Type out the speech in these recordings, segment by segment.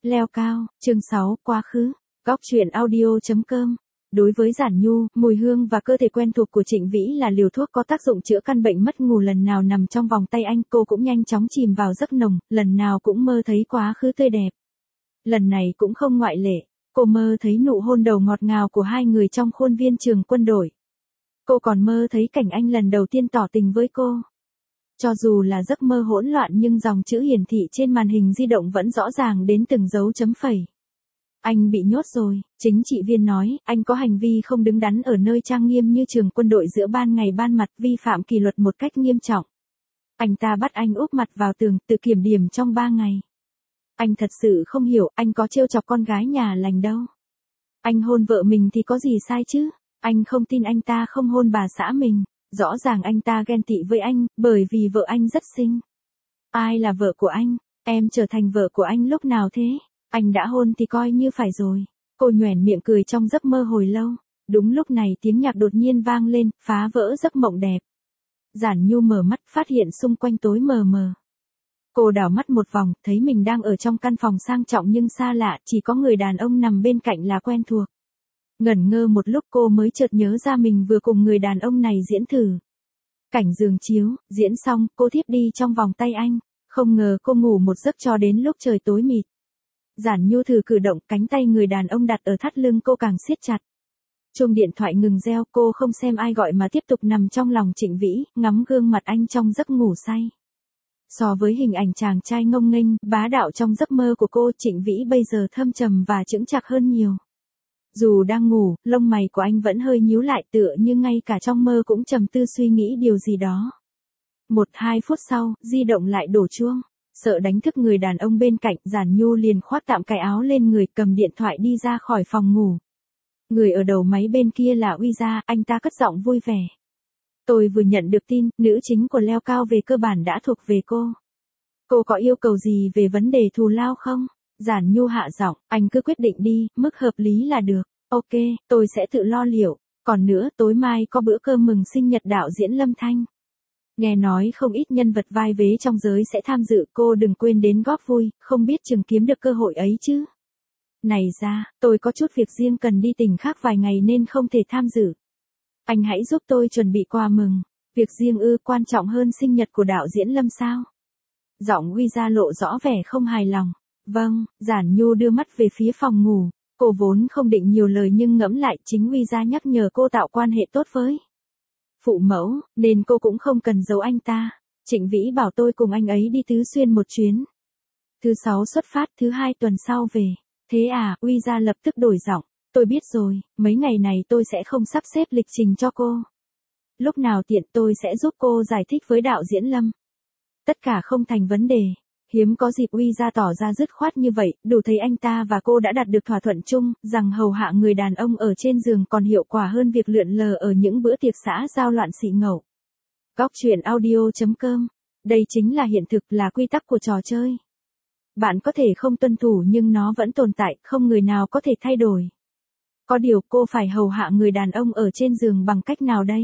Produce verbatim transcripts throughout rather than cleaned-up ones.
Leo cao, chương sáu, quá khứ. Góc truyện audio chấm com. Đối với Giản Nhu, mùi hương và cơ thể quen thuộc của Trịnh Vĩ là liều thuốc có tác dụng chữa căn bệnh mất ngủ. Lần nào nằm trong vòng tay anh, cô cũng nhanh chóng chìm vào giấc nồng, lần nào cũng mơ thấy quá khứ tươi đẹp. Lần này cũng không ngoại lệ, cô mơ thấy nụ hôn đầu ngọt ngào của hai người trong khuôn viên trường quân đội. Cô còn mơ thấy cảnh anh lần đầu tiên tỏ tình với cô. Cho dù là giấc mơ hỗn loạn nhưng dòng chữ hiển thị trên màn hình di động vẫn rõ ràng đến từng dấu chấm phẩy. Anh bị nhốt rồi, chính trị viên nói, anh có hành vi không đứng đắn ở nơi trang nghiêm như trường quân đội giữa ban ngày ban mặt, vi phạm kỷ luật một cách nghiêm trọng. Anh ta bắt anh úp mặt vào tường, tự kiểm điểm trong ba ngày. Anh thật sự không hiểu, anh có trêu chọc con gái nhà lành đâu. Anh hôn vợ mình thì có gì sai chứ? Anh không tin anh ta không hôn bà xã mình. Rõ ràng anh ta ghen tị với anh, bởi vì vợ anh rất xinh. Ai là vợ của anh? Em trở thành vợ của anh lúc nào thế? Anh đã hôn thì coi như phải rồi. Cô nhoẻn miệng cười trong giấc mơ hồi lâu. Đúng lúc này tiếng nhạc đột nhiên vang lên, phá vỡ giấc mộng đẹp. Giản Nhu mở mắt, phát hiện xung quanh tối mờ mờ. Cô đảo mắt một vòng, thấy mình đang ở trong căn phòng sang trọng nhưng xa lạ, chỉ có người đàn ông nằm bên cạnh là quen thuộc. Ngẩn ngơ một lúc cô mới chợt nhớ ra mình vừa cùng người đàn ông này diễn thử. Cảnh giường chiếu, diễn xong, cô thiếp đi trong vòng tay anh. Không ngờ cô ngủ một giấc cho đến lúc trời tối mịt. Giản Nhu thử cử động, cánh tay người đàn ông đặt ở thắt lưng cô càng siết chặt. Chuông điện thoại ngừng reo, cô không xem ai gọi mà tiếp tục nằm trong lòng Trịnh Vĩ, ngắm gương mặt anh trong giấc ngủ say. So với hình ảnh chàng trai ngông nghênh, bá đạo trong giấc mơ của cô, Trịnh Vĩ bây giờ thâm trầm và chững chạc hơn nhiều. Dù đang ngủ, lông mày của anh vẫn hơi nhíu lại, tựa như ngay cả trong mơ cũng trầm tư suy nghĩ điều gì đó. Một hai phút sau, di động lại đổ chuông. Sợ đánh thức người đàn ông bên cạnh, Giản Nhu liền khoác tạm cái áo lên người, cầm điện thoại đi ra khỏi phòng ngủ. Người ở đầu máy bên kia là Uy Gia, anh ta cất giọng vui vẻ. Tôi vừa nhận được tin, nữ chính của Leo Cao về cơ bản đã thuộc về cô. Cô có yêu cầu gì về vấn đề thù lao không? Giản Nhu hạ giọng, anh cứ quyết định đi, mức hợp lý là được. Ok, tôi sẽ tự lo liệu. Còn nữa, tối mai có bữa cơm mừng sinh nhật đạo diễn Lâm Thanh. Nghe nói không ít nhân vật vai vế trong giới sẽ tham dự, cô đừng quên đến góp vui, không biết chừng kiếm được cơ hội ấy chứ. Này ra, tôi có chút việc riêng cần đi tỉnh khác vài ngày nên không thể tham dự. Anh hãy giúp tôi chuẩn bị quà mừng. Việc riêng ư, quan trọng hơn sinh nhật của đạo diễn Lâm sao? Giọng Uy Gia lộ rõ vẻ không hài lòng. Vâng, Giản Nhu đưa mắt về phía phòng ngủ. Cô vốn không định nhiều lời nhưng ngẫm lại, chính Uy Gia nhắc nhở cô tạo quan hệ tốt với phụ mẫu, nên cô cũng không cần giấu anh ta. Trịnh Vĩ bảo tôi cùng anh ấy đi Tứ Xuyên một chuyến. Thứ sáu xuất phát, thứ hai tuần sau về. Thế à, Uy Gia lập tức đổi giọng. Tôi biết rồi, mấy ngày này tôi sẽ không sắp xếp lịch trình cho cô. Lúc nào tiện tôi sẽ giúp cô giải thích với đạo diễn Lâm. Tất cả không thành vấn đề. Hiếm có dịp Uy Gia tỏ ra dứt khoát như vậy, đủ thấy anh ta và cô đã đạt được thỏa thuận chung, rằng hầu hạ người đàn ông ở trên giường còn hiệu quả hơn việc lượn lờ ở những bữa tiệc xã giao loạn xị ngầu. Góc truyện audio chấm com. Đây chính là hiện thực, là quy tắc của trò chơi. Bạn có thể không tuân thủ nhưng nó vẫn tồn tại, không người nào có thể thay đổi. Có điều cô phải hầu hạ người đàn ông ở trên giường bằng cách nào đây?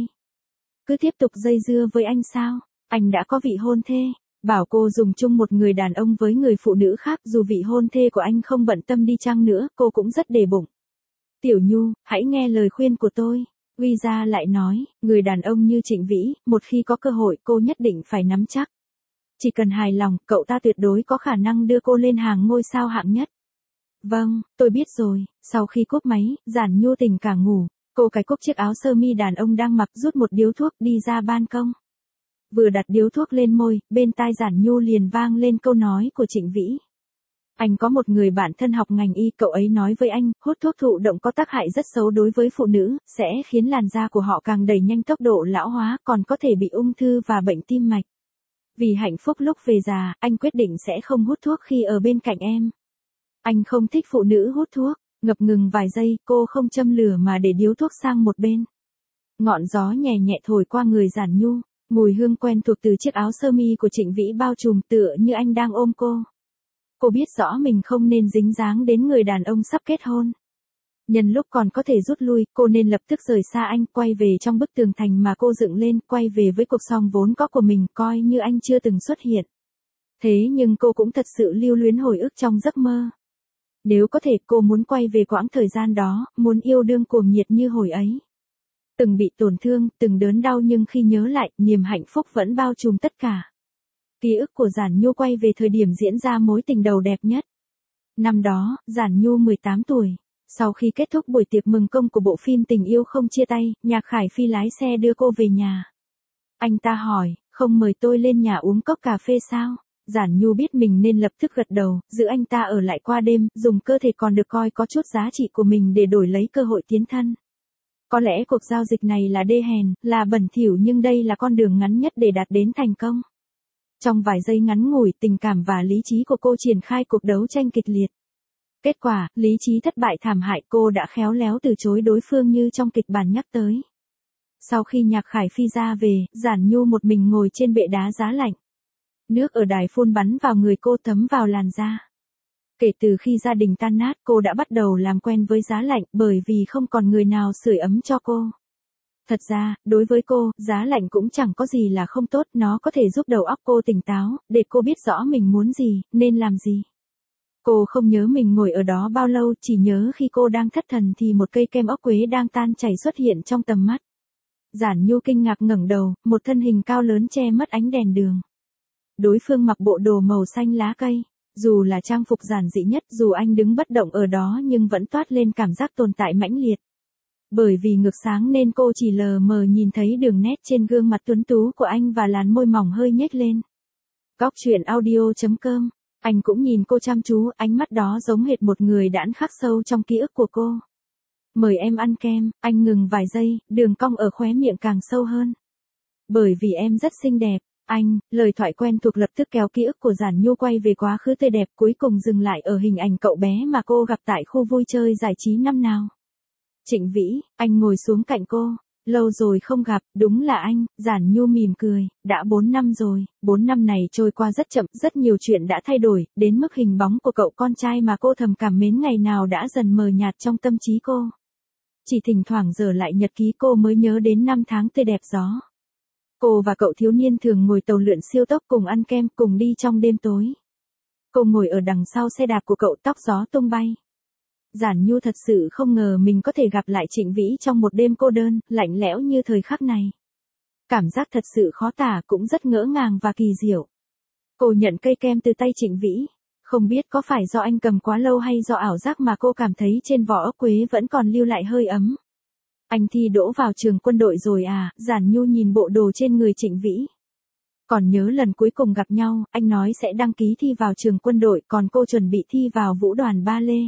Cứ tiếp tục dây dưa với anh sao? Anh đã có vị hôn thê. Bảo cô dùng chung một người đàn ông với người phụ nữ khác, dù vị hôn thê của anh không bận tâm đi chăng nữa, cô cũng rất để bụng. Tiểu Nhu, hãy nghe lời khuyên của tôi. Uy Gia lại nói, người đàn ông như Trịnh Vĩ, một khi có cơ hội cô nhất định phải nắm chắc. Chỉ cần hài lòng, cậu ta tuyệt đối có khả năng đưa cô lên hàng ngôi sao hạng nhất. Vâng, tôi biết rồi. Sau khi cúp máy, Giản Nhu tỉnh cả ngủ. Cô cài cúc chiếc áo sơ mi đàn ông đang mặc, rút một điếu thuốc, đi ra ban công. Vừa đặt điếu thuốc lên môi, bên tai Giản Nhu liền vang lên câu nói của Trịnh Vĩ. Anh có một người bạn thân học ngành y, cậu ấy nói với anh, hút thuốc thụ động có tác hại rất xấu đối với phụ nữ, sẽ khiến làn da của họ càng đẩy nhanh tốc độ lão hóa, còn có thể bị ung thư và bệnh tim mạch. Vì hạnh phúc lúc về già, anh quyết định sẽ không hút thuốc khi ở bên cạnh em. Anh không thích phụ nữ hút thuốc. Ngập ngừng vài giây, cô không châm lửa mà để điếu thuốc sang một bên. Ngọn gió nhẹ nhẹ thổi qua người Giản Nhu. Mùi hương quen thuộc từ chiếc áo sơ mi của Trịnh Vĩ bao trùm, tựa như anh đang ôm cô. Cô biết rõ mình không nên dính dáng đến người đàn ông sắp kết hôn. Nhân lúc còn có thể rút lui, cô nên lập tức rời xa anh, quay về trong bức tường thành mà cô dựng lên, quay về với cuộc sống vốn có của mình, coi như anh chưa từng xuất hiện. Thế nhưng cô cũng thật sự lưu luyến hồi ức trong giấc mơ. Nếu có thể cô muốn quay về quãng thời gian đó, muốn yêu đương cuồng nhiệt như hồi ấy. Từng bị tổn thương, từng đớn đau nhưng khi nhớ lại, niềm hạnh phúc vẫn bao trùm tất cả. Ký ức của Giản Nhu quay về thời điểm diễn ra mối tình đầu đẹp nhất. Năm đó, Giản Nhu mười tám tuổi. Sau khi kết thúc buổi tiệc mừng công của bộ phim Tình yêu không chia tay, Nhạc Khải Phi lái xe đưa cô về nhà. Anh ta hỏi, không mời tôi lên nhà uống cốc cà phê sao? Giản Nhu biết mình nên lập tức gật đầu, giữ anh ta ở lại qua đêm, dùng cơ thể còn được coi có chút giá trị của mình để đổi lấy cơ hội tiến thân. Có lẽ cuộc giao dịch này là đê hèn, là bẩn thỉu nhưng đây là con đường ngắn nhất để đạt đến thành công. Trong vài giây ngắn ngủi, tình cảm và lý trí của cô triển khai cuộc đấu tranh kịch liệt. Kết quả, lý trí thất bại thảm hại, cô đã khéo léo từ chối đối phương như trong kịch bản nhắc tới. Sau khi Nhạc Khải Phi ra về, Giản Nhu một mình ngồi trên bệ đá giá lạnh. Nước ở đài phun bắn vào người cô thấm vào làn da. Kể từ khi gia đình tan nát, cô đã bắt đầu làm quen với giá lạnh bởi vì không còn người nào sưởi ấm cho cô. Thật ra, đối với cô, giá lạnh cũng chẳng có gì là không tốt, nó có thể giúp đầu óc cô tỉnh táo, để cô biết rõ mình muốn gì, nên làm gì. Cô không nhớ mình ngồi ở đó bao lâu, chỉ nhớ khi cô đang thất thần thì một cây kem ốc quế đang tan chảy xuất hiện trong tầm mắt. Giản Nhu kinh ngạc ngẩng đầu, một thân hình cao lớn che mất ánh đèn đường. Đối phương mặc bộ đồ màu xanh lá cây. Dù là trang phục giản dị nhất, dù anh đứng bất động ở đó nhưng vẫn toát lên cảm giác tồn tại mãnh liệt. Bởi vì ngược sáng nên cô chỉ lờ mờ nhìn thấy đường nét trên gương mặt tuấn tú của anh và làn môi mỏng hơi nhếch lên. Góc truyện audio chấm com. Anh cũng nhìn cô chăm chú, ánh mắt đó giống hệt một người đãn khắc sâu trong ký ức của cô. Mời em ăn kem, anh ngừng vài giây, đường cong ở khóe miệng càng sâu hơn. Bởi vì em rất xinh đẹp. Anh, lời thoại quen thuộc lập tức kéo ký ức của Giản Nhu quay về quá khứ tươi đẹp, cuối cùng dừng lại ở hình ảnh cậu bé mà cô gặp tại khu vui chơi giải trí năm nào. Trịnh Vĩ, anh ngồi xuống cạnh cô. Lâu rồi không gặp, đúng là anh. Giản Nhu mỉm cười, đã bốn năm rồi, bốn năm này trôi qua rất chậm, rất nhiều chuyện đã thay đổi, đến mức hình bóng của cậu con trai mà cô thầm cảm mến ngày nào đã dần mờ nhạt trong tâm trí cô. Chỉ thỉnh thoảng giờ lại nhật ký cô mới nhớ đến năm tháng tươi đẹp gió. Cô và cậu thiếu niên thường ngồi tàu lượn siêu tốc cùng ăn kem, cùng đi trong đêm tối. Cô ngồi ở đằng sau xe đạp của cậu, tóc gió tung bay. Giản Nhu thật sự không ngờ mình có thể gặp lại Trịnh Vĩ trong một đêm cô đơn, lạnh lẽo như thời khắc này. Cảm giác thật sự khó tả, cũng rất ngỡ ngàng và kỳ diệu. Cô nhận cây kem từ tay Trịnh Vĩ. Không biết có phải do anh cầm quá lâu hay do ảo giác mà cô cảm thấy trên vỏ ốc quế vẫn còn lưu lại hơi ấm. Anh thi đỗ vào trường quân đội rồi à? Giản Nhu nhìn bộ đồ trên người Trịnh Vĩ. Còn nhớ lần cuối cùng gặp nhau, anh nói sẽ đăng ký thi vào trường quân đội, còn cô chuẩn bị thi vào vũ đoàn ba lê.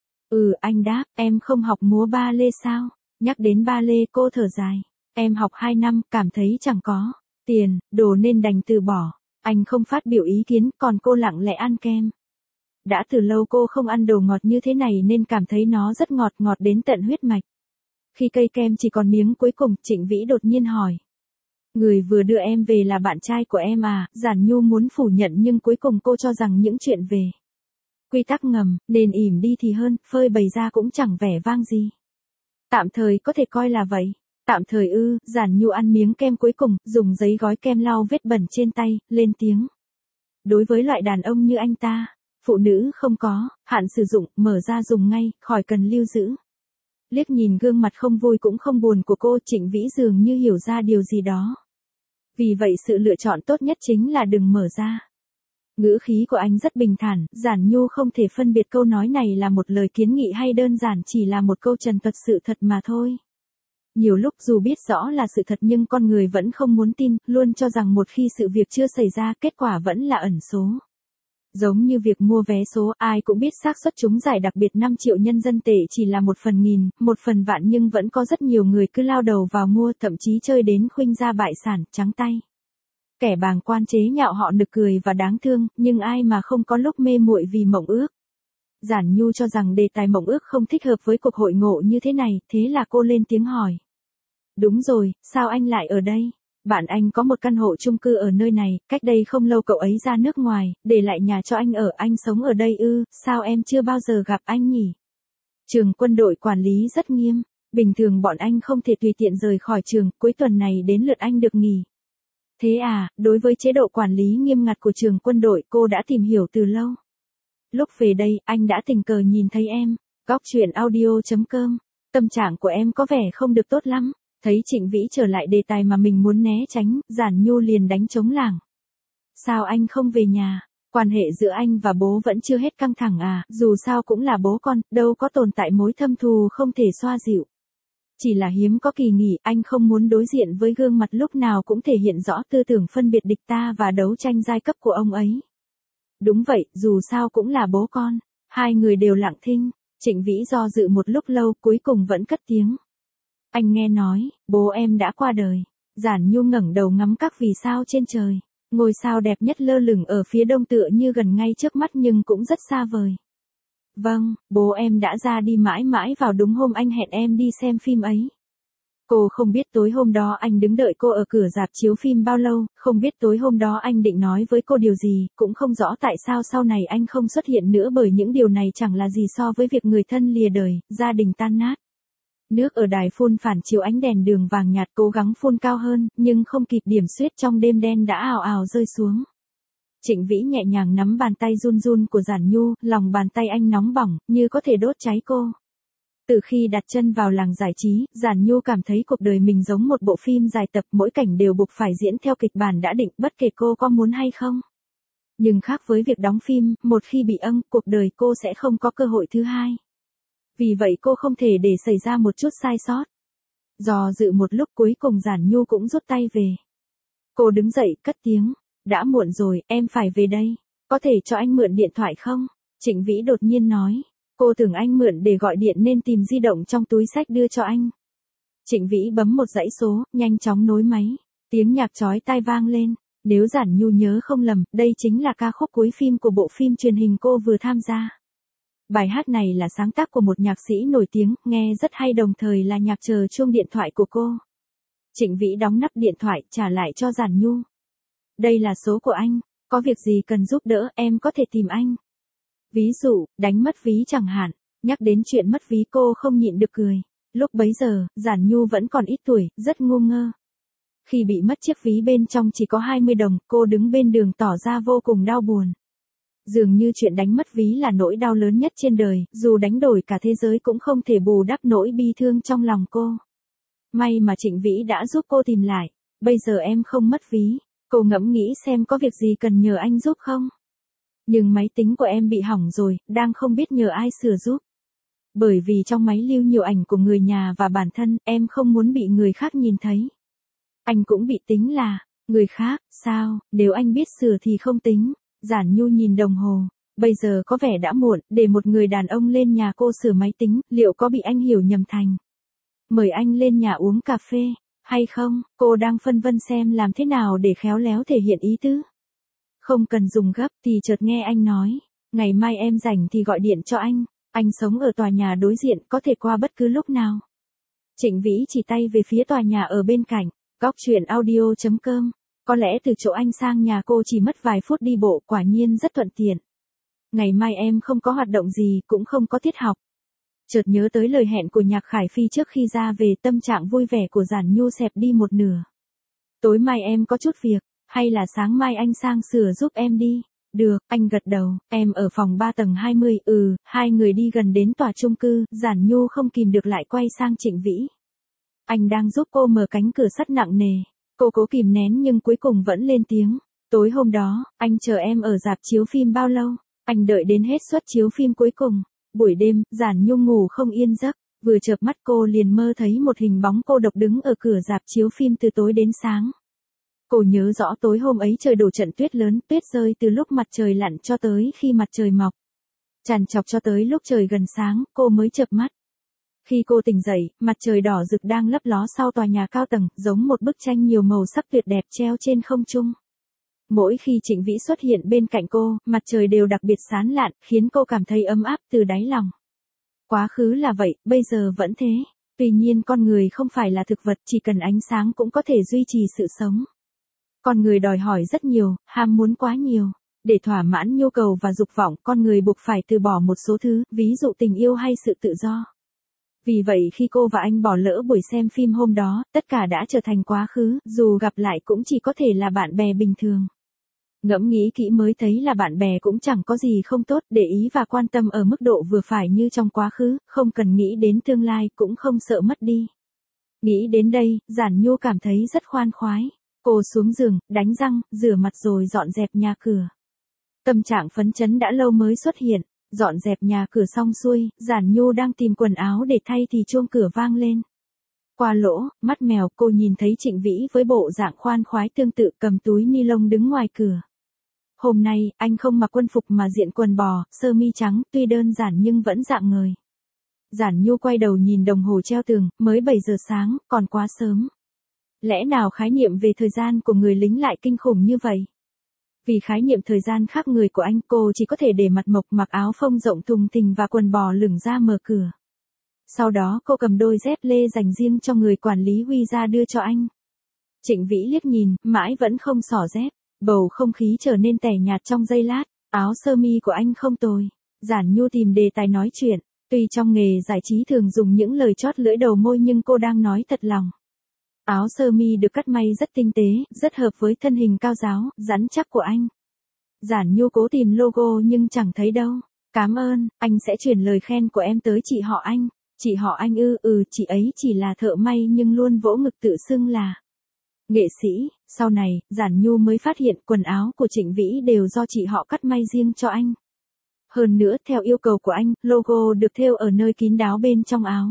Ừ, anh đáp, em không học múa ba lê sao? Nhắc đến ba lê cô thở dài. Em học hai năm, cảm thấy chẳng có tiền, đồ nên đành từ bỏ. Anh không phát biểu ý kiến, còn cô lặng lẽ ăn kem. Đã từ lâu cô không ăn đồ ngọt như thế này nên cảm thấy nó rất ngọt, ngọt đến tận huyết mạch. Khi cây kem chỉ còn miếng cuối cùng, Trịnh Vĩ đột nhiên hỏi. Người vừa đưa em về là bạn trai của em à? Giản Nhu muốn phủ nhận nhưng cuối cùng cô cho rằng những chuyện về quy tắc ngầm, nên ỉm đi thì hơn, phơi bày ra cũng chẳng vẻ vang gì. Tạm thời có thể coi là vậy. Tạm thời ư? Giản Nhu ăn miếng kem cuối cùng, dùng giấy gói kem lau vết bẩn trên tay, lên tiếng. Đối với loại đàn ông như anh ta, phụ nữ không có hạn sử dụng, mở ra dùng ngay, khỏi cần lưu giữ. Liếc nhìn gương mặt không vui cũng không buồn của cô, Trịnh Vĩ dường như hiểu ra điều gì đó. Vì vậy sự lựa chọn tốt nhất chính là đừng mở ra. Ngữ khí của anh rất bình thản, Giản Nhu không thể phân biệt câu nói này là một lời kiến nghị hay đơn giản chỉ là một câu trần thuật sự thật mà thôi. Nhiều lúc dù biết rõ là sự thật nhưng con người vẫn không muốn tin, luôn cho rằng một khi sự việc chưa xảy ra, kết quả vẫn là ẩn số. Giống như việc mua vé số, ai cũng biết xác suất trúng giải đặc biệt năm triệu nhân dân tệ chỉ là một phần nghìn, một phần vạn nhưng vẫn có rất nhiều người cứ lao đầu vào mua, thậm chí chơi đến khuynh gia bại sản, trắng tay. Kẻ bàng quan chế nhạo họ nực cười và đáng thương, nhưng ai mà không có lúc mê muội vì mộng ước. Giản Nhu cho rằng đề tài mộng ước không thích hợp với cuộc hội ngộ như thế này, thế là cô lên tiếng hỏi. Đúng rồi, sao anh lại ở đây? Bạn anh có một căn hộ chung cư ở nơi này, cách đây không lâu cậu ấy ra nước ngoài, để lại nhà cho anh ở, anh sống ở đây ư? Sao em chưa bao giờ gặp anh nhỉ? Trường quân đội quản lý rất nghiêm, bình thường bọn anh không thể tùy tiện rời khỏi trường, cuối tuần này đến lượt anh được nghỉ. Thế à? Đối với chế độ quản lý nghiêm ngặt của trường quân đội cô đã tìm hiểu từ lâu. Lúc về đây, anh đã tình cờ nhìn thấy em. Góc truyện audio chấm com. Tâm trạng của em có vẻ không được tốt lắm. Thấy Trịnh Vĩ trở lại đề tài mà mình muốn né tránh, Giản Nhu liền đánh trống lảng. Sao anh không về nhà? Quan hệ giữa anh và bố vẫn chưa hết căng thẳng à, dù sao cũng là bố con, đâu có tồn tại mối thâm thù không thể xoa dịu. Chỉ là hiếm có kỳ nghỉ, anh không muốn đối diện với gương mặt lúc nào cũng thể hiện rõ tư tưởng phân biệt địch ta và đấu tranh giai cấp của ông ấy. Đúng vậy, dù sao cũng là bố con. Hai người đều lặng thinh. Trịnh Vĩ do dự một lúc lâu, cuối cùng vẫn cất tiếng. Anh nghe nói, bố em đã qua đời. Giản Nhu ngẩng đầu ngắm các vì sao trên trời. Ngôi sao đẹp nhất lơ lửng ở phía đông tựa như gần ngay trước mắt nhưng cũng rất xa vời. Vâng, bố em đã ra đi mãi mãi vào đúng hôm anh hẹn em đi xem phim ấy. Cô không biết tối hôm đó anh đứng đợi cô ở cửa rạp chiếu phim bao lâu, không biết tối hôm đó anh định nói với cô điều gì, cũng không rõ tại sao sau này anh không xuất hiện nữa bởi những điều này chẳng là gì so với việc người thân lìa đời, gia đình tan nát. Nước ở đài phun phản chiếu ánh đèn đường vàng nhạt cố gắng phun cao hơn, nhưng không kịp điểm xuyết trong đêm đen đã ào ào rơi xuống. Trịnh Vĩ nhẹ nhàng nắm bàn tay run run của Giản Nhu, lòng bàn tay anh nóng bỏng, như có thể đốt cháy cô. Từ khi đặt chân vào làng giải trí, Giản Nhu cảm thấy cuộc đời mình giống một bộ phim dài tập, mỗi cảnh đều buộc phải diễn theo kịch bản đã định, bất kể cô có muốn hay không. Nhưng khác với việc đóng phim, một khi bị âng, cuộc đời cô sẽ không có cơ hội thứ hai. Vì vậy cô không thể để xảy ra một chút sai sót. Do dự một lúc cuối cùng Giản Nhu cũng rút tay về. Cô đứng dậy, cất tiếng. Đã muộn rồi, em phải về đây. Có thể cho anh mượn điện thoại không? Trịnh Vĩ đột nhiên nói. Cô tưởng anh mượn để gọi điện nên tìm di động trong túi xách đưa cho anh. Trịnh Vĩ bấm một dãy số, nhanh chóng nối máy. Tiếng nhạc chói tai vang lên. Nếu Giản Nhu nhớ không lầm, đây chính là ca khúc cuối phim của bộ phim truyền hình cô vừa tham gia. Bài hát này là sáng tác của một nhạc sĩ nổi tiếng, nghe rất hay đồng thời là nhạc chờ chuông điện thoại của cô. Trịnh Vĩ đóng nắp điện thoại, trả lại cho Giản Nhu. Đây là số của anh, có việc gì cần giúp đỡ, em có thể tìm anh. Ví dụ, đánh mất ví chẳng hạn, nhắc đến chuyện mất ví cô không nhịn được cười. Lúc bấy giờ, Giản Nhu vẫn còn ít tuổi, rất ngu ngơ. Khi bị mất chiếc ví bên trong chỉ có hai mươi đồng, cô đứng bên đường tỏ ra vô cùng đau buồn. Dường như chuyện đánh mất ví là nỗi đau lớn nhất trên đời, dù đánh đổi cả thế giới cũng không thể bù đắp nỗi bi thương trong lòng cô. May mà Trịnh Vĩ đã giúp cô tìm lại, bây giờ em không mất ví. Cô ngẫm nghĩ xem có việc gì cần nhờ anh giúp không. Nhưng máy tính của em bị hỏng rồi, đang không biết nhờ ai sửa giúp. Bởi vì trong máy lưu nhiều ảnh của người nhà và bản thân, em không muốn bị người khác nhìn thấy. Anh cũng bị tính là, người khác, sao, nếu anh biết sửa thì không tính. Giản Nhu nhìn đồng hồ, bây giờ có vẻ đã muộn, để một người đàn ông lên nhà cô sửa máy tính, liệu có bị anh hiểu nhầm thành mời anh lên nhà uống cà phê, hay không? Cô đang phân vân xem làm thế nào để khéo léo thể hiện ý tứ. Không cần dùng gấp thì chợt nghe anh nói, ngày mai em rảnh thì gọi điện cho anh, anh sống ở tòa nhà đối diện, có thể qua bất cứ lúc nào. Trịnh Vĩ chỉ tay về phía tòa nhà ở bên cạnh, góc truyện audio chấm com. Có lẽ từ chỗ anh sang nhà cô chỉ mất vài phút đi bộ, quả nhiên rất thuận tiện. Ngày mai em không có hoạt động gì, cũng không có tiết học. Chợt nhớ tới lời hẹn của Nhạc Khải Phi trước khi ra về, tâm trạng vui vẻ của Giản Nhu xẹp đi một nửa. Tối mai em có chút việc, hay là sáng mai anh sang sửa giúp em đi? Được, anh gật đầu, em ở phòng ba tầng hai mươi, ừ, hai người đi gần đến tòa chung cư, Giản Nhu không kìm được lại quay sang Trịnh Vĩ. Anh đang giúp cô mở cánh cửa sắt nặng nề. Cô cố kìm nén nhưng cuối cùng vẫn lên tiếng. Tối hôm đó, anh chờ em ở rạp chiếu phim bao lâu? Anh đợi đến hết suất chiếu phim cuối cùng. Buổi đêm, Giản Nhu ngủ không yên giấc. Vừa chợp mắt cô liền mơ thấy một hình bóng cô độc đứng ở cửa rạp chiếu phim từ tối đến sáng. Cô nhớ rõ tối hôm ấy trời đổ trận tuyết lớn, tuyết rơi từ lúc mặt trời lặn cho tới khi mặt trời mọc. Trằn trọc cho tới lúc trời gần sáng, cô mới chợp mắt. Khi cô tỉnh dậy, mặt trời đỏ rực đang lấp ló sau tòa nhà cao tầng, giống một bức tranh nhiều màu sắc tuyệt đẹp treo trên không trung. Mỗi khi Trịnh Vĩ xuất hiện bên cạnh cô, mặt trời đều đặc biệt sáng lạn, khiến cô cảm thấy ấm áp từ đáy lòng. Quá khứ là vậy, bây giờ vẫn thế. Tuy nhiên con người không phải là thực vật, chỉ cần ánh sáng cũng có thể duy trì sự sống. Con người đòi hỏi rất nhiều, ham muốn quá nhiều. Để thỏa mãn nhu cầu và dục vọng, con người buộc phải từ bỏ một số thứ, ví dụ tình yêu hay sự tự do. Vì vậy khi cô và anh bỏ lỡ buổi xem phim hôm đó, tất cả đã trở thành quá khứ, dù gặp lại cũng chỉ có thể là bạn bè bình thường. Ngẫm nghĩ kỹ mới thấy là bạn bè cũng chẳng có gì không tốt, để ý và quan tâm ở mức độ vừa phải như trong quá khứ, không cần nghĩ đến tương lai, cũng không sợ mất đi. Nghĩ đến đây, Giản Nhu cảm thấy rất khoan khoái. Cô xuống giường, đánh răng, rửa mặt rồi dọn dẹp nhà cửa. Tâm trạng phấn chấn đã lâu mới xuất hiện, dọn dẹp nhà cửa xong xuôi, Giản Nhu đang tìm quần áo để thay thì chuông cửa vang lên. Qua lỗ, mắt mèo, cô nhìn thấy Trịnh Vĩ với bộ dạng khoan khoái tương tự cầm túi ni lông đứng ngoài cửa. Hôm nay, anh không mặc quân phục mà diện quần bò, sơ mi trắng, tuy đơn giản nhưng vẫn rạng ngời. Giản Nhu quay đầu nhìn đồng hồ treo tường, mới bảy giờ sáng, còn quá sớm. Lẽ nào khái niệm về thời gian của người lính lại kinh khủng như vậy? Vì khái niệm thời gian khác người của anh, cô chỉ có thể để mặt mộc, mặc áo phông rộng thùng thình và quần bò lửng ra mở cửa. Sau đó cô cầm đôi dép lê dành riêng cho người quản lý Huy ra đưa cho anh. Trịnh Vĩ liếc nhìn, mãi vẫn không xỏ dép. Bầu không khí trở nên tẻ nhạt trong giây lát. Áo sơ mi của anh không tồi. Giản Nhu tìm đề tài nói chuyện. Tuy trong nghề giải trí thường dùng những lời chót lưỡi đầu môi nhưng cô đang nói thật lòng. Áo sơ mi được cắt may rất tinh tế, rất hợp với thân hình cao ráo, rắn chắc của anh. Giản Nhu cố tìm logo nhưng chẳng thấy đâu. Cảm ơn, anh sẽ chuyển lời khen của em tới chị họ anh. Chị họ anh ư, ừ, chị ấy chỉ là thợ may nhưng luôn vỗ ngực tự xưng là nghệ sĩ. Sau này, Giản Nhu mới phát hiện quần áo của Trịnh Vĩ đều do chị họ cắt may riêng cho anh. Hơn nữa, theo yêu cầu của anh, logo được thêu ở nơi kín đáo bên trong áo.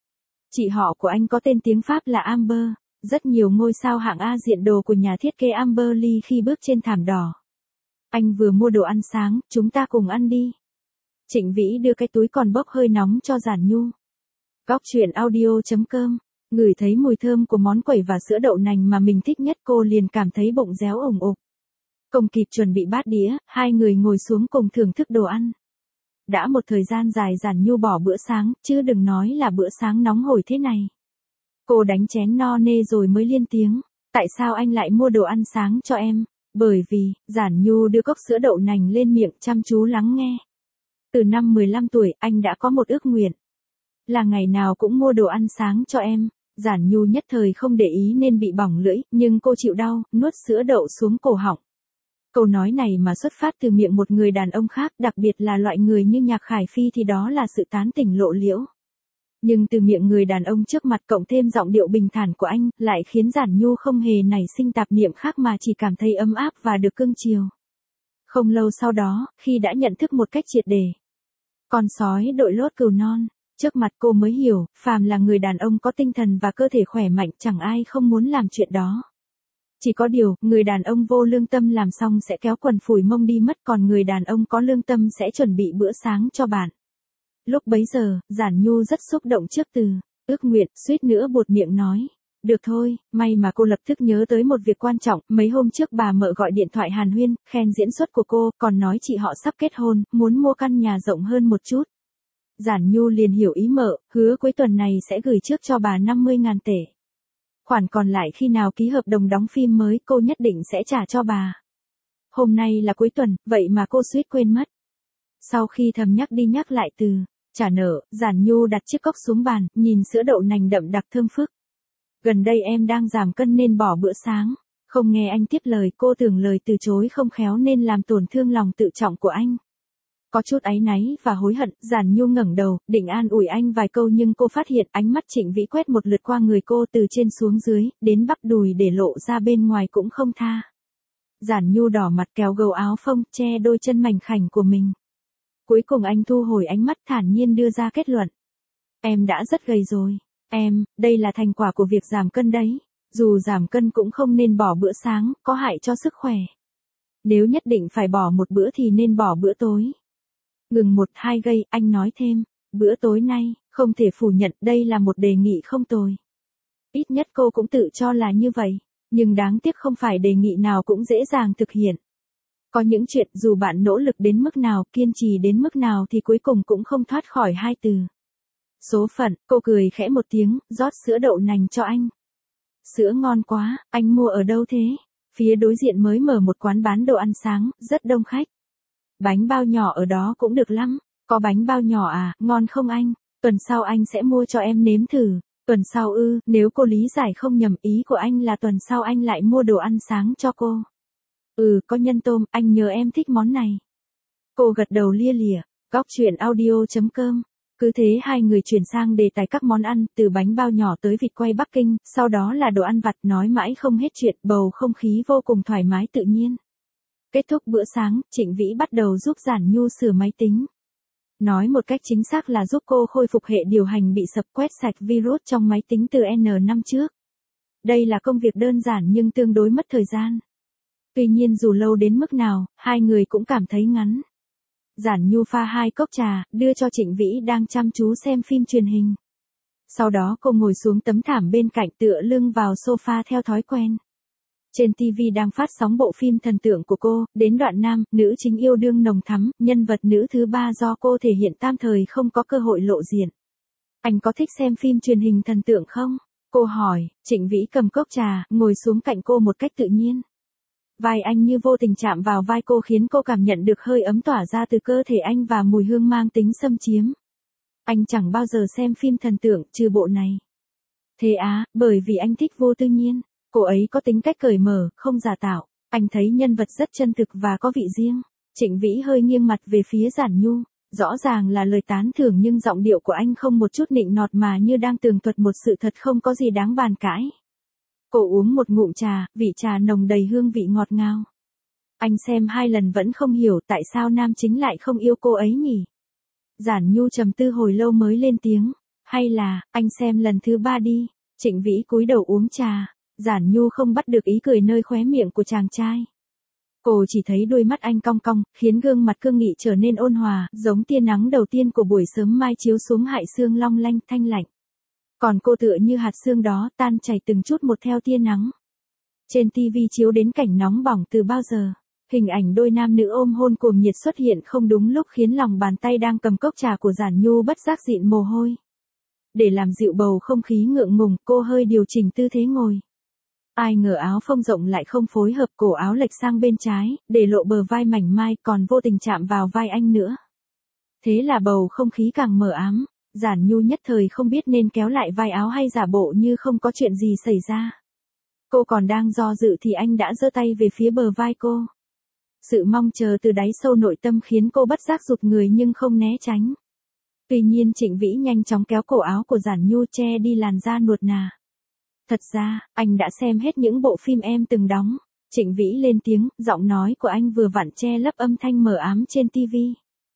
Chị họ của anh có tên tiếng Pháp là Amber. Rất nhiều ngôi sao hạng A diện đồ của nhà thiết kế Amber Lee khi bước trên thảm đỏ. Anh vừa mua đồ ăn sáng, chúng ta cùng ăn đi. Trịnh Vĩ đưa cái túi còn bốc hơi nóng cho Giản Nhu. Góc truyện audio chấm com. Ngửi thấy mùi thơm của món quẩy và sữa đậu nành mà mình thích nhất, cô liền cảm thấy bụng réo ủng ục. Không kịp chuẩn bị bát đĩa, hai người ngồi xuống cùng thưởng thức đồ ăn. Đã một thời gian dài Giản Nhu bỏ bữa sáng, chứ đừng nói là bữa sáng nóng hổi thế này. Cô đánh chén no nê rồi mới liên tiếng. Tại sao anh lại mua đồ ăn sáng cho em? Bởi vì, Giản Nhu đưa cốc sữa đậu nành lên miệng chăm chú lắng nghe. Từ năm mười lăm tuổi, anh đã có một ước nguyện. Là ngày nào cũng mua đồ ăn sáng cho em. Giản Nhu nhất thời không để ý nên bị bỏng lưỡi, nhưng cô chịu đau, nuốt sữa đậu xuống cổ họng. Câu nói này mà xuất phát từ miệng một người đàn ông khác, đặc biệt là loại người như Nhạc Khải Phi thì đó là sự tán tỉnh lộ liễu. Nhưng từ miệng người đàn ông trước mặt cộng thêm giọng điệu bình thản của anh, lại khiến Giản Nhu không hề nảy sinh tạp niệm khác mà chỉ cảm thấy ấm áp và được cưng chiều. Không lâu sau đó, khi đã nhận thức một cách triệt để, con sói đội lốt cừu non, trước mặt cô mới hiểu, phàm là người đàn ông có tinh thần và cơ thể khỏe mạnh chẳng ai không muốn làm chuyện đó. Chỉ có điều, người đàn ông vô lương tâm làm xong sẽ kéo quần phủi mông đi mất, còn người đàn ông có lương tâm sẽ chuẩn bị bữa sáng cho bạn. Lúc bấy giờ, Giản Nhu rất xúc động trước từ ước nguyện, suýt nữa buột miệng nói. Được thôi, may mà cô lập tức nhớ tới một việc quan trọng, mấy hôm trước bà mợ gọi điện thoại hàn huyên, khen diễn xuất của cô, còn nói chị họ sắp kết hôn, muốn mua căn nhà rộng hơn một chút. Giản Nhu liền hiểu ý mợ, hứa cuối tuần này sẽ gửi trước cho bà năm mươi ngàn tệ. Khoản còn lại khi nào ký hợp đồng đóng phim mới cô nhất định sẽ trả cho bà. Hôm nay là cuối tuần, vậy mà cô suýt quên mất. Sau khi thầm nhắc đi nhắc lại từ trả nợ, Giản Nhu đặt chiếc cốc xuống bàn, nhìn sữa đậu nành đậm đặc thơm phức. Gần đây em đang giảm cân nên bỏ bữa sáng. Không nghe anh tiếp lời, cô tưởng lời từ chối không khéo nên làm tổn thương lòng tự trọng của anh. Có chút áy náy và hối hận, Giản Nhu ngẩng đầu, định an ủi anh vài câu nhưng cô phát hiện ánh mắt Trịnh Vĩ quét một lượt qua người cô từ trên xuống dưới, đến bắp đùi để lộ ra bên ngoài cũng không tha. Giản Nhu đỏ mặt kéo gầu áo phông, che đôi chân mảnh khảnh của mình. Cuối cùng anh thu hồi ánh mắt, thản nhiên đưa ra kết luận. Em đã rất gầy rồi. Em, đây là thành quả của việc giảm cân đấy. Dù giảm cân cũng không nên bỏ bữa sáng, có hại cho sức khỏe. Nếu nhất định phải bỏ một bữa thì nên bỏ bữa tối. Ngừng một hai giây, anh nói thêm, bữa tối nay, không thể phủ nhận đây là một đề nghị không tồi. Ít nhất cô cũng tự cho là như vậy, nhưng đáng tiếc không phải đề nghị nào cũng dễ dàng thực hiện. Có những chuyện dù bạn nỗ lực đến mức nào, kiên trì đến mức nào thì cuối cùng cũng không thoát khỏi hai từ. Số phận, cô cười khẽ một tiếng, rót sữa đậu nành cho anh. Sữa ngon quá, anh mua ở đâu thế? Phía đối diện mới mở một quán bán đồ ăn sáng, rất đông khách. Bánh bao nhỏ ở đó cũng được lắm. Có bánh bao nhỏ à, ngon không anh? Tuần sau anh sẽ mua cho em nếm thử. Tuần sau ư, nếu cô lý giải không nhầm, ý của anh là tuần sau anh lại mua đồ ăn sáng cho cô. Ừ, có nhân tôm, anh nhớ em thích món này. Cô gật đầu lia lịa. Góc chuyện audio chấm com. Cứ thế hai người chuyển sang đề tài các món ăn, từ bánh bao nhỏ tới vịt quay Bắc Kinh, sau đó là đồ ăn vặt, nói mãi không hết chuyện, bầu không khí vô cùng thoải mái tự nhiên. Kết thúc bữa sáng, Trịnh Vĩ bắt đầu giúp Giản Nhu sửa máy tính. Nói một cách chính xác là giúp cô khôi phục hệ điều hành bị sập, quét sạch virus trong máy tính từ N năm trước. Đây là công việc đơn giản nhưng tương đối mất thời gian. Tuy nhiên dù lâu đến mức nào, hai người cũng cảm thấy ngắn. Giản Nhu pha hai cốc trà, đưa cho Trịnh Vĩ đang chăm chú xem phim truyền hình. Sau đó cô ngồi xuống tấm thảm bên cạnh tựa lưng vào sofa theo thói quen. Trên ti vi đang phát sóng bộ phim thần tượng của cô, đến đoạn nam, nữ chính yêu đương nồng thắm, nhân vật nữ thứ ba do cô thể hiện tam thời không có cơ hội lộ diện. Anh có thích xem phim truyền hình thần tượng không? Cô hỏi. Trịnh Vĩ cầm cốc trà, ngồi xuống cạnh cô một cách tự nhiên. Vai anh như vô tình chạm vào vai cô khiến cô cảm nhận được hơi ấm tỏa ra từ cơ thể anh và mùi hương mang tính xâm chiếm. Anh chẳng bao giờ xem phim thần tượng, trừ bộ này. Thế á, bởi vì anh thích vô tư nhiên. Cô ấy có tính cách cởi mở, không giả tạo. Anh thấy nhân vật rất chân thực và có vị riêng. Trịnh Vĩ hơi nghiêng mặt về phía Giản Nhu. Rõ ràng là lời tán thưởng nhưng giọng điệu của anh không một chút nịnh nọt mà như đang tường thuật một sự thật không có gì đáng bàn cãi. Cô uống một ngụm trà, vị trà nồng đầy hương vị ngọt ngào. Anh xem hai lần vẫn không hiểu tại sao nam chính lại không yêu cô ấy nhỉ. Giản Nhu trầm tư hồi lâu mới lên tiếng. Hay là, anh xem lần thứ ba đi. Trịnh Vĩ cúi đầu uống trà. Giản Nhu không bắt được ý cười nơi khóe miệng của chàng trai. Cô chỉ thấy đôi mắt anh cong cong, khiến gương mặt cương nghị trở nên ôn hòa, giống tia nắng đầu tiên của buổi sớm mai chiếu xuống hại sương long lanh thanh lạnh. Còn cô tựa như hạt sương đó, tan chảy từng chút một theo tia nắng. Trên ti vi chiếu đến cảnh nóng bỏng từ bao giờ. Hình ảnh đôi nam nữ ôm hôn cuồng nhiệt xuất hiện không đúng lúc khiến lòng bàn tay đang cầm cốc trà của Giản Nhu bất giác dịn mồ hôi. Để làm dịu bầu không khí ngượng ngùng, cô hơi điều chỉnh tư thế ngồi. Ai ngờ áo phông rộng lại không phối hợp, cổ áo lệch sang bên trái, để lộ bờ vai mảnh mai, còn vô tình chạm vào vai anh nữa. Thế là bầu không khí càng mờ ám. Giản Nhu nhất thời không biết nên kéo lại vai áo hay giả bộ như không có chuyện gì xảy ra. Cô còn đang do dự thì anh đã giơ tay về phía bờ vai cô. Sự mong chờ từ đáy sâu nội tâm khiến cô bất giác rụt người nhưng không né tránh. Tuy nhiên Trịnh Vĩ nhanh chóng kéo cổ áo của Giản Nhu che đi làn da nuột nà. Thật ra, anh đã xem hết những bộ phim em từng đóng. Trịnh Vĩ lên tiếng, giọng nói của anh vừa vặn che lấp âm thanh mờ ám trên ti vi.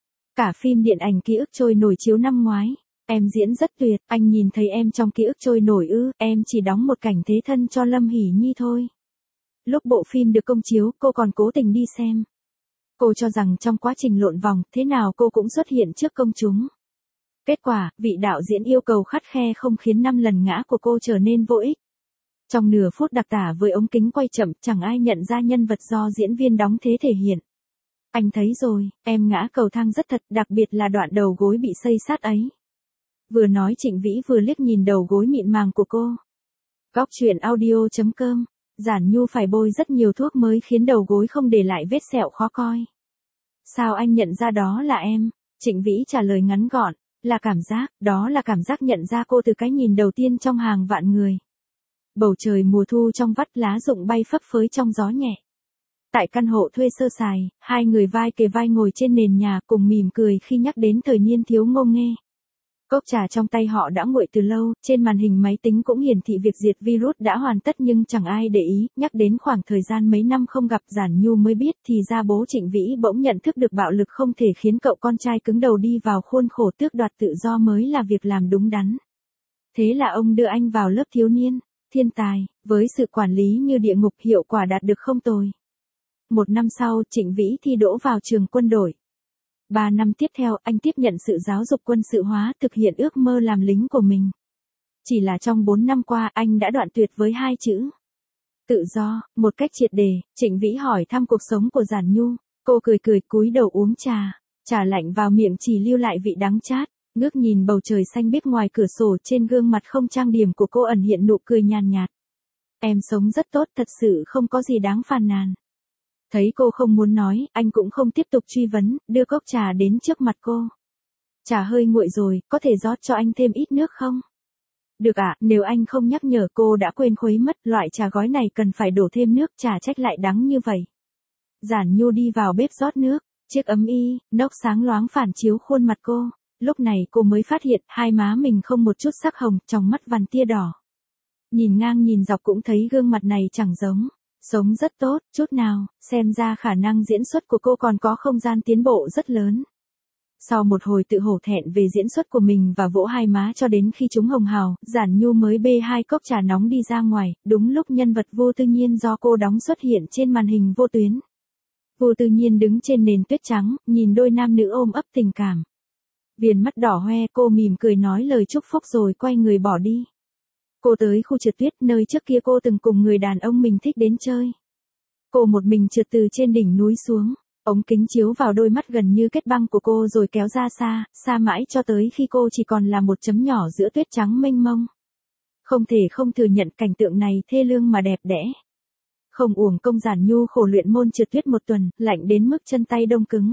Cả phim điện ảnh Ký ức trôi nổi chiếu năm ngoái. Em diễn rất tuyệt, anh nhìn thấy em trong Ký ức trôi nổi ư, em chỉ đóng một cảnh thế thân cho Lâm Hỷ Nhi thôi. Lúc bộ phim được công chiếu, cô còn cố tình đi xem. Cô cho rằng trong quá trình lộn vòng, thế nào cô cũng xuất hiện trước công chúng. Kết quả, vị đạo diễn yêu cầu khắt khe không khiến năm lần ngã của cô trở nên vô ích. Trong nửa phút đặc tả với ống kính quay chậm, chẳng ai nhận ra nhân vật do diễn viên đóng thế thể hiện. Anh thấy rồi, em ngã cầu thang rất thật, đặc biệt là đoạn đầu gối bị xây sát ấy. Vừa nói Trịnh Vĩ vừa liếc nhìn đầu gối mịn màng của cô. Góc chuyện audio chấm com. Giản Nhu phải bôi rất nhiều thuốc mới khiến đầu gối không để lại vết sẹo khó coi. Sao anh nhận ra đó là em? Trịnh Vĩ trả lời ngắn gọn. Là cảm giác, đó là cảm giác nhận ra cô từ cái nhìn đầu tiên trong hàng vạn người. Bầu trời mùa thu trong vắt, lá rụng bay phấp phới trong gió nhẹ. Tại căn hộ thuê sơ sài, hai người vai kề vai ngồi trên nền nhà cùng mỉm cười khi nhắc đến thời niên thiếu ngô nghê. Cốc trà trong tay họ đã nguội từ lâu, trên màn hình máy tính cũng hiển thị việc diệt virus đã hoàn tất nhưng chẳng ai để ý, nhắc đến khoảng thời gian mấy năm không gặp Giản Nhu mới biết thì ra bố Trịnh Vĩ bỗng nhận thức được bạo lực không thể khiến cậu con trai cứng đầu đi vào khuôn khổ tước đoạt tự do mới là việc làm đúng đắn. Thế là ông đưa anh vào lớp thiếu niên, thiên tài, với sự quản lý như địa ngục, hiệu quả đạt được không tồi. Một năm sau, Trịnh Vĩ thi đỗ vào trường quân đội. Ba năm tiếp theo, anh tiếp nhận sự giáo dục quân sự hóa, thực hiện ước mơ làm lính của mình. Chỉ là trong bốn năm qua, anh đã đoạn tuyệt với hai chữ tự do, một cách triệt để. Trịnh Vĩ hỏi thăm cuộc sống của Giản Nhu. Cô cười cười cúi đầu uống trà. Trà lạnh vào miệng chỉ lưu lại vị đắng chát. Ngước nhìn bầu trời xanh biếc ngoài cửa sổ, trên gương mặt không trang điểm của cô ẩn hiện nụ cười nhàn nhạt. Em sống rất tốt, thật sự không có gì đáng phàn nàn. Thấy cô không muốn nói, anh cũng không tiếp tục truy vấn, đưa cốc trà đến trước mặt cô. Trà hơi nguội rồi, có thể rót cho anh thêm ít nước không? Được ạ, à, nếu anh không nhắc nhở cô đã quên khuấy mất, loại trà gói này cần phải đổ thêm nước, trà trách lại đắng như vậy. Giản Nhu đi vào bếp rót nước, chiếc ấm y, nốc sáng loáng phản chiếu khuôn mặt cô. Lúc này cô mới phát hiện hai má mình không một chút sắc hồng, trong mắt vằn tia đỏ. Nhìn ngang nhìn dọc cũng thấy gương mặt này chẳng giống. Sống rất tốt, chút nào, xem ra khả năng diễn xuất của cô còn có không gian tiến bộ rất lớn. Sau một hồi tự hổ thẹn về diễn xuất của mình và vỗ hai má cho đến khi chúng hồng hào, Giản Nhu mới bê hai cốc trà nóng đi ra ngoài, đúng lúc nhân vật Vô Tư Nhiên do cô đóng xuất hiện trên màn hình vô tuyến. Vô Tư Nhiên đứng trên nền tuyết trắng, nhìn đôi nam nữ ôm ấp tình cảm. Viền mắt đỏ hoe, cô mỉm cười nói lời chúc phúc rồi quay người bỏ đi. Cô tới khu trượt tuyết, nơi trước kia cô từng cùng người đàn ông mình thích đến chơi. Cô một mình trượt từ trên đỉnh núi xuống, ống kính chiếu vào đôi mắt gần như kết băng của cô rồi kéo ra xa, xa mãi cho tới khi cô chỉ còn là một chấm nhỏ giữa tuyết trắng mênh mông. Không thể không thừa nhận cảnh tượng này thê lương mà đẹp đẽ. Không uổng công Giản Nhu khổ luyện môn trượt tuyết một tuần, lạnh đến mức chân tay đông cứng.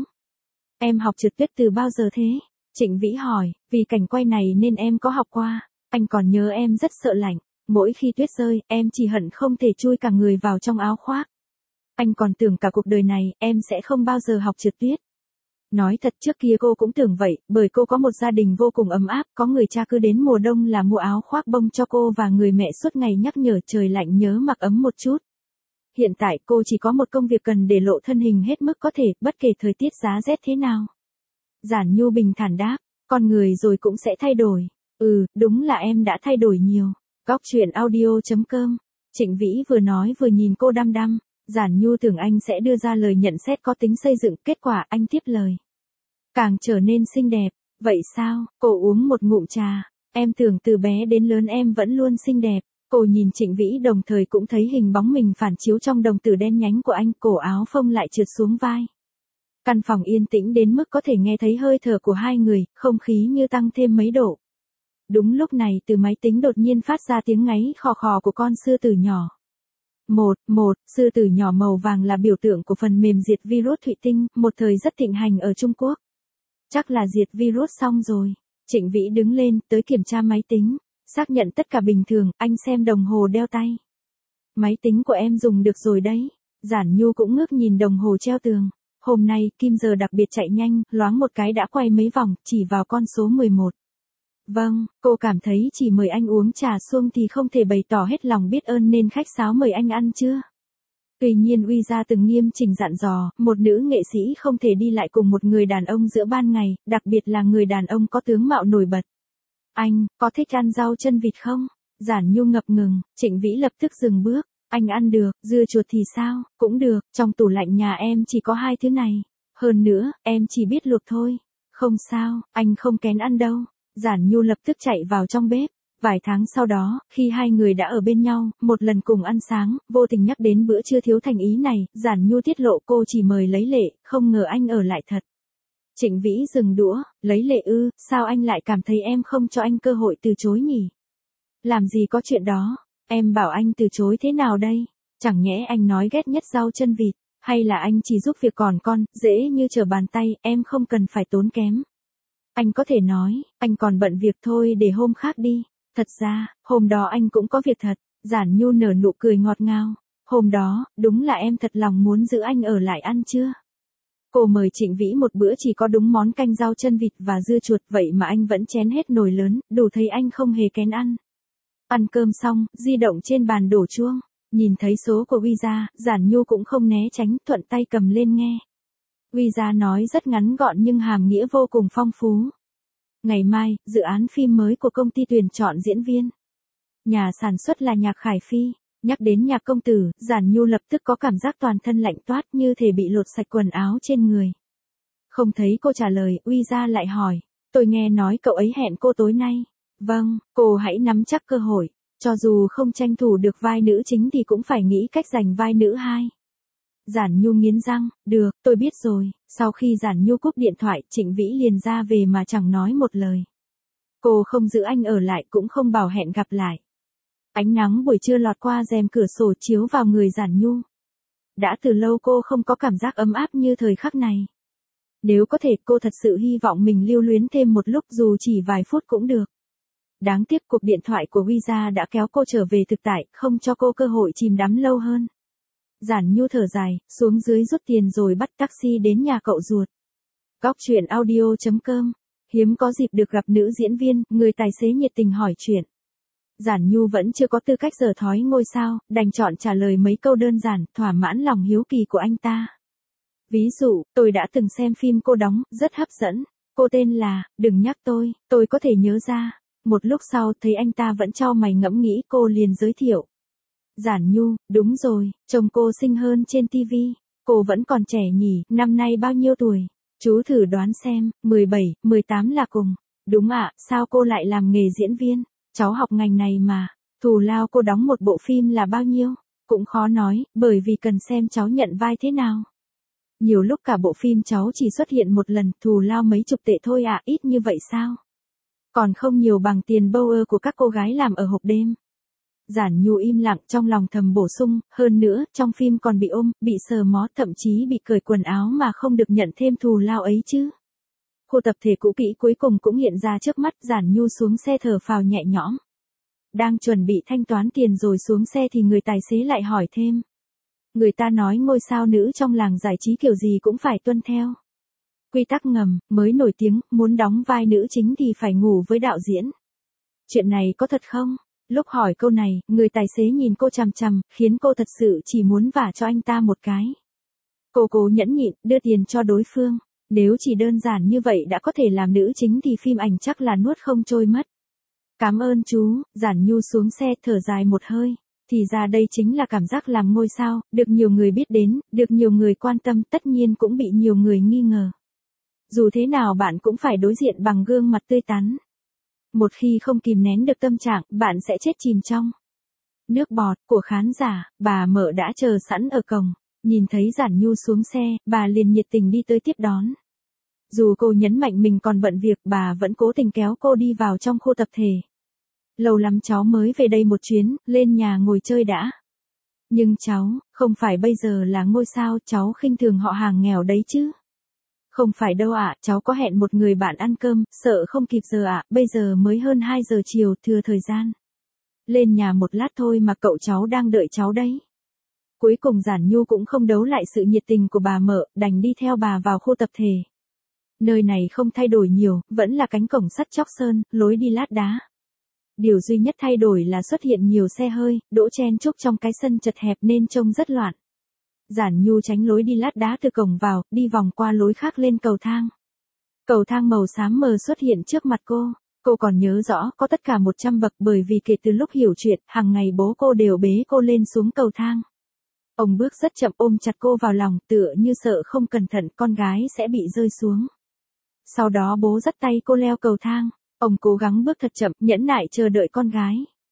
Em học trượt tuyết từ bao giờ thế? Trịnh Vĩ hỏi, vì cảnh quay này nên em có học qua. Anh còn nhớ em rất sợ lạnh, mỗi khi tuyết rơi, em chỉ hận không thể chui cả người vào trong áo khoác. Anh còn tưởng cả cuộc đời này, em sẽ không bao giờ học trượt tuyết. Nói thật trước kia cô cũng tưởng vậy, bởi cô có một gia đình vô cùng ấm áp, có người cha cứ đến mùa đông là mua áo khoác bông cho cô và người mẹ suốt ngày nhắc nhở trời lạnh nhớ mặc ấm một chút. Hiện tại cô chỉ có một công việc cần để lộ thân hình hết mức có thể, bất kể thời tiết giá rét thế nào. Giản Nhu bình thản đáp, con người rồi cũng sẽ thay đổi. Ừ, đúng là em đã thay đổi nhiều. Góc truyện audio chấm com. Trịnh Vĩ vừa nói vừa nhìn cô đăm đăm. Giản Nhu tưởng anh sẽ đưa ra lời nhận xét có tính xây dựng, kết quả anh tiếp lời. Càng trở nên xinh đẹp. Vậy sao? Cô uống một ngụm trà. Em tưởng từ bé đến lớn em vẫn luôn xinh đẹp. Cô nhìn Trịnh Vĩ đồng thời cũng thấy hình bóng mình phản chiếu trong đồng tử đen nhánh của anh, cổ áo phông lại trượt xuống vai. Căn phòng yên tĩnh đến mức có thể nghe thấy hơi thở của hai người, không khí như tăng thêm mấy độ. Đúng lúc này từ máy tính đột nhiên phát ra tiếng ngáy khò khò của con sư tử nhỏ. Một, một, sư tử nhỏ màu vàng là biểu tượng của phần mềm diệt virus thủy tinh, một thời rất thịnh hành ở Trung Quốc. Chắc là diệt virus xong rồi. Trịnh Vĩ đứng lên, tới kiểm tra máy tính. Xác nhận tất cả bình thường, anh xem đồng hồ đeo tay. Máy tính của em dùng được rồi đấy. Giản Nhu cũng ngước nhìn đồng hồ treo tường. Hôm nay, kim giờ đặc biệt chạy nhanh, loáng một cái đã quay mấy vòng, chỉ vào con số mười một. Vâng, cô cảm thấy chỉ mời anh uống trà xuông thì không thể bày tỏ hết lòng biết ơn nên khách sáo mời anh ăn chưa? Tuy nhiên Uy Gia từng nghiêm chỉnh dặn dò, một nữ nghệ sĩ không thể đi lại cùng một người đàn ông giữa ban ngày, đặc biệt là người đàn ông có tướng mạo nổi bật. Anh, có thích ăn rau chân vịt không? Giản Nhu ngập ngừng, Trịnh Vĩ lập tức dừng bước. Anh ăn được, dưa chuột thì sao? Cũng được, trong tủ lạnh nhà em chỉ có hai thứ này. Hơn nữa, em chỉ biết luộc thôi. Không sao, anh không kén ăn đâu. Giản Nhu lập tức chạy vào trong bếp. Vài tháng sau đó, khi hai người đã ở bên nhau, một lần cùng ăn sáng, vô tình nhắc đến bữa trưa thiếu thành ý này, Giản Nhu tiết lộ cô chỉ mời lấy lệ, không ngờ anh ở lại thật. Trịnh Vĩ dừng đũa, lấy lệ ư, sao anh lại cảm thấy em không cho anh cơ hội từ chối nhỉ? Làm gì có chuyện đó, em bảo anh từ chối thế nào đây? Chẳng nhẽ anh nói ghét nhất rau chân vịt, hay là anh chỉ giúp việc còn con, dễ như trở bàn tay, em không cần phải tốn kém. Anh có thể nói, anh còn bận việc thôi để hôm khác đi. Thật ra, hôm đó anh cũng có việc thật. Giản Nhu nở nụ cười ngọt ngào. Hôm đó, đúng là em thật lòng muốn giữ anh ở lại ăn chưa? Cô mời Trịnh Vĩ một bữa chỉ có đúng món canh rau chân vịt và dưa chuột, vậy mà anh vẫn chén hết nồi lớn, đủ thấy anh không hề kén ăn. Ăn cơm xong, di động trên bàn đổ chuông. Nhìn thấy số của Uy Gia, Giản Nhu cũng không né tránh, thuận tay cầm lên nghe. Uy Gia nói rất ngắn gọn nhưng hàm nghĩa vô cùng phong phú. Ngày mai, dự án phim mới của công ty tuyển chọn diễn viên. Nhà sản xuất là Nhạc Khải Phi. Nhắc đến Nhạc công tử, Giản Nhu lập tức có cảm giác toàn thân lạnh toát như thể bị lột sạch quần áo trên người. Không thấy cô trả lời, Uy Gia lại hỏi. Tôi nghe nói cậu ấy hẹn cô tối nay. Vâng, cô hãy nắm chắc cơ hội. Cho dù không tranh thủ được vai nữ chính thì cũng phải nghĩ cách giành vai nữ hai. Giản Nhu nghiến răng, được, tôi biết rồi. Sau khi Giản Nhu cúp điện thoại, Trịnh Vĩ liền ra về mà chẳng nói một lời. Cô không giữ anh ở lại cũng không bảo hẹn gặp lại. Ánh nắng buổi trưa lọt qua rèm cửa sổ chiếu vào người Giản Nhu. Đã từ lâu cô không có cảm giác ấm áp như thời khắc này. Nếu có thể cô thật sự hy vọng mình lưu luyến thêm một lúc dù chỉ vài phút cũng được. Đáng tiếc cuộc điện thoại của Uy Gia đã kéo cô trở về thực tại, không cho cô cơ hội chìm đắm lâu hơn. Giản Nhu thở dài, xuống dưới rút tiền rồi bắt taxi đến nhà cậu ruột. Góc truyện audio chấm com. Hiếm có dịp được gặp nữ diễn viên, người tài xế nhiệt tình hỏi chuyện. Giản Nhu vẫn chưa có tư cách dở thói ngôi sao, đành chọn trả lời mấy câu đơn giản, thỏa mãn lòng hiếu kỳ của anh ta. Ví dụ, tôi đã từng xem phim cô đóng, rất hấp dẫn. Cô tên là, đừng nhắc tôi, tôi có thể nhớ ra. Một lúc sau thấy anh ta vẫn cho mày ngẫm nghĩ, cô liền giới thiệu. Giản Nhu, đúng rồi, chồng cô xinh hơn trên tivi. Cô vẫn còn trẻ nhỉ, năm nay bao nhiêu tuổi? Chú thử đoán xem, mười bảy, mười tám là cùng. Đúng ạ, sao cô lại làm nghề diễn viên? Cháu học ngành này mà. Thù lao cô đóng một bộ phim là bao nhiêu? Cũng khó nói, bởi vì cần xem cháu nhận vai thế nào. Nhiều lúc cả bộ phim cháu chỉ xuất hiện một lần, thù lao mấy chục tệ thôi ạ, ít như vậy sao? Còn không nhiều bằng tiền bower của các cô gái làm ở hộp đêm. Giản Nhu im lặng, trong lòng thầm bổ sung, hơn nữa, trong phim còn bị ôm, bị sờ mó, thậm chí bị cởi quần áo mà không được nhận thêm thù lao ấy chứ. Khu tập thể cũ kỹ cuối cùng cũng hiện ra trước mắt, Giản Nhu xuống xe thở phào nhẹ nhõm. Đang chuẩn bị thanh toán tiền rồi xuống xe thì người tài xế lại hỏi thêm. Người ta nói ngôi sao nữ trong làng giải trí kiểu gì cũng phải tuân theo. Quy tắc ngầm, mới nổi tiếng, muốn đóng vai nữ chính thì phải ngủ với đạo diễn. Chuyện này có thật không? Lúc hỏi câu này, người tài xế nhìn cô chằm chằm, khiến cô thật sự chỉ muốn vả cho anh ta một cái. Cô cố nhẫn nhịn, đưa tiền cho đối phương. Nếu chỉ đơn giản như vậy đã có thể làm nữ chính thì phim ảnh chắc là nuốt không trôi mất. Cảm ơn chú, Giản Nhu xuống xe thở dài một hơi. Thì ra đây chính là cảm giác làm ngôi sao, được nhiều người biết đến, được nhiều người quan tâm, tất nhiên cũng bị nhiều người nghi ngờ. Dù thế nào bạn cũng phải đối diện bằng gương mặt tươi tắn. Một khi không kìm nén được tâm trạng, bạn sẽ chết chìm trong nước bọt của khán giả. Bà Mợ đã chờ sẵn ở cổng, nhìn thấy Giản Nhu xuống xe, bà liền nhiệt tình đi tới tiếp đón. Dù cô nhấn mạnh mình còn bận việc, bà vẫn cố tình kéo cô đi vào trong khu tập thể. Lâu lắm cháu mới về đây một chuyến, lên nhà ngồi chơi đã. Nhưng cháu, không phải bây giờ là ngôi sao, cháu khinh thường họ hàng nghèo đấy chứ. Không phải đâu ạ, cháu có hẹn một người bạn ăn cơm, sợ không kịp giờ ạ, bây giờ mới hơn hai giờ chiều, thừa thời gian. Lên nhà một lát thôi mà cậu cháu đang đợi cháu đấy. Cuối cùng Giản Nhu cũng không đấu lại sự nhiệt tình của bà Mợ, đành đi theo bà vào khu tập thể. Nơi này không thay đổi nhiều, vẫn là cánh cổng sắt chóc sơn, lối đi lát đá. Điều duy nhất thay đổi là xuất hiện nhiều xe hơi, đỗ chen chúc trong cái sân chật hẹp nên trông rất loạn. Giản Nhu tránh lối đi lát đá từ cổng vào, đi vòng qua lối khác lên cầu thang. Cầu thang màu xám mờ xuất hiện trước mặt cô. Cô còn nhớ rõ có tất cả một trăm bậc bởi vì kể từ lúc hiểu chuyện, hàng ngày bố cô đều bế cô lên xuống cầu thang. Ông bước rất chậm ôm chặt cô vào lòng, tựa như sợ không cẩn thận con gái sẽ bị rơi xuống. Sau đó bố dắt tay cô leo cầu thang. Ông cố gắng bước thật chậm, nhẫn nại chờ đợi con gái.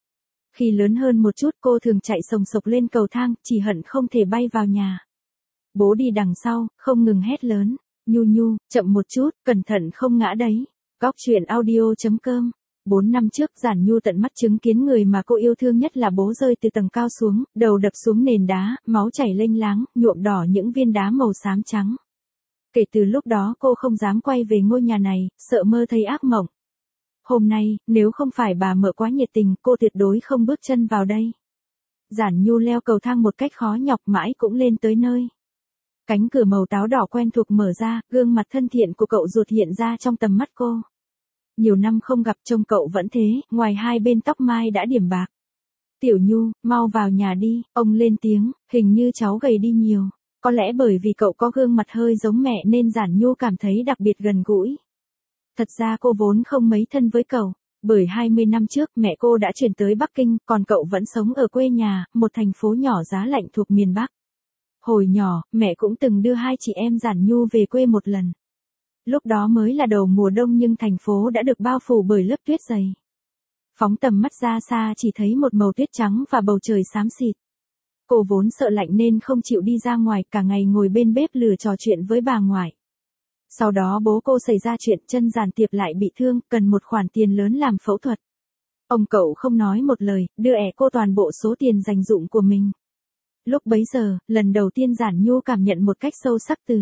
Khi lớn hơn một chút cô thường chạy sồng sộc lên cầu thang, chỉ hận không thể bay vào nhà. Bố đi đằng sau, không ngừng hét lớn. Nhu Nhu, chậm một chút, cẩn thận không ngã đấy. Góc truyện audio chấm com. Bốn năm trước Giản Nhu tận mắt chứng kiến người mà cô yêu thương nhất là bố rơi từ tầng cao xuống, đầu đập xuống nền đá, máu chảy lênh láng, nhuộm đỏ những viên đá màu xám trắng. Kể từ lúc đó cô không dám quay về ngôi nhà này, sợ mơ thấy ác mộng. Hôm nay, nếu không phải bà Mợ quá nhiệt tình, cô tuyệt đối không bước chân vào đây. Giản Nhu leo cầu thang một cách khó nhọc mãi cũng lên tới nơi. Cánh cửa màu táo đỏ quen thuộc mở ra, gương mặt thân thiện của cậu ruột hiện ra trong tầm mắt cô. Nhiều năm không gặp trông cậu vẫn thế, ngoài hai bên tóc mai đã điểm bạc. Tiểu Nhu, mau vào nhà đi, ông lên tiếng, hình như cháu gầy đi nhiều. Có lẽ bởi vì cậu có gương mặt hơi giống mẹ nên Giản Nhu cảm thấy đặc biệt gần gũi. Thật ra cô vốn không mấy thân với cậu, bởi hai mươi năm trước mẹ cô đã chuyển tới Bắc Kinh, còn cậu vẫn sống ở quê nhà, một thành phố nhỏ giá lạnh thuộc miền Bắc. Hồi nhỏ, mẹ cũng từng đưa hai chị em Giản Nhu về quê một lần. Lúc đó mới là đầu mùa đông nhưng thành phố đã được bao phủ bởi lớp tuyết dày. Phóng tầm mắt ra xa chỉ thấy một màu tuyết trắng và bầu trời xám xịt. Cô vốn sợ lạnh nên không chịu đi ra ngoài, cả ngày ngồi bên bếp lửa trò chuyện với bà ngoại. Sau đó bố cô xảy ra chuyện chân giàn tiệp lại bị thương, cần một khoản tiền lớn làm phẫu thuật. Ông cậu không nói một lời, đưa ẻ cô toàn bộ số tiền dành dụm của mình. Lúc bấy giờ, lần đầu tiên Giản Nhu cảm nhận một cách sâu sắc từ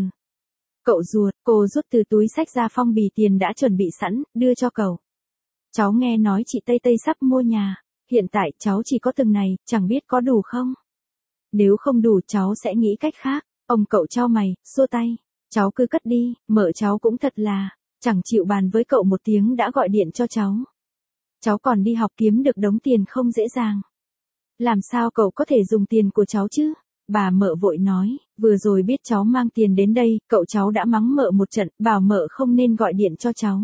cậu ruột, cô rút từ túi xách ra phong bì tiền đã chuẩn bị sẵn, đưa cho cậu. Cháu nghe nói chị Tây Tây sắp mua nhà, hiện tại cháu chỉ có từng này, chẳng biết có đủ không? Nếu không đủ cháu sẽ nghĩ cách khác. Ông cậu chau mày, xua tay. Cháu cứ cất đi, mợ cháu cũng thật là, chẳng chịu bàn với cậu một tiếng đã gọi điện cho cháu. Cháu còn đi học kiếm được đống tiền không dễ dàng. Làm sao cậu có thể dùng tiền của cháu chứ? Bà mợ vội nói, vừa rồi biết cháu mang tiền đến đây, cậu cháu đã mắng mợ một trận, bảo mợ không nên gọi điện cho cháu.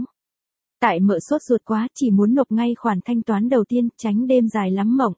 Tại mợ sốt ruột quá, chỉ muốn nộp ngay khoản thanh toán đầu tiên, tránh đêm dài lắm mộng.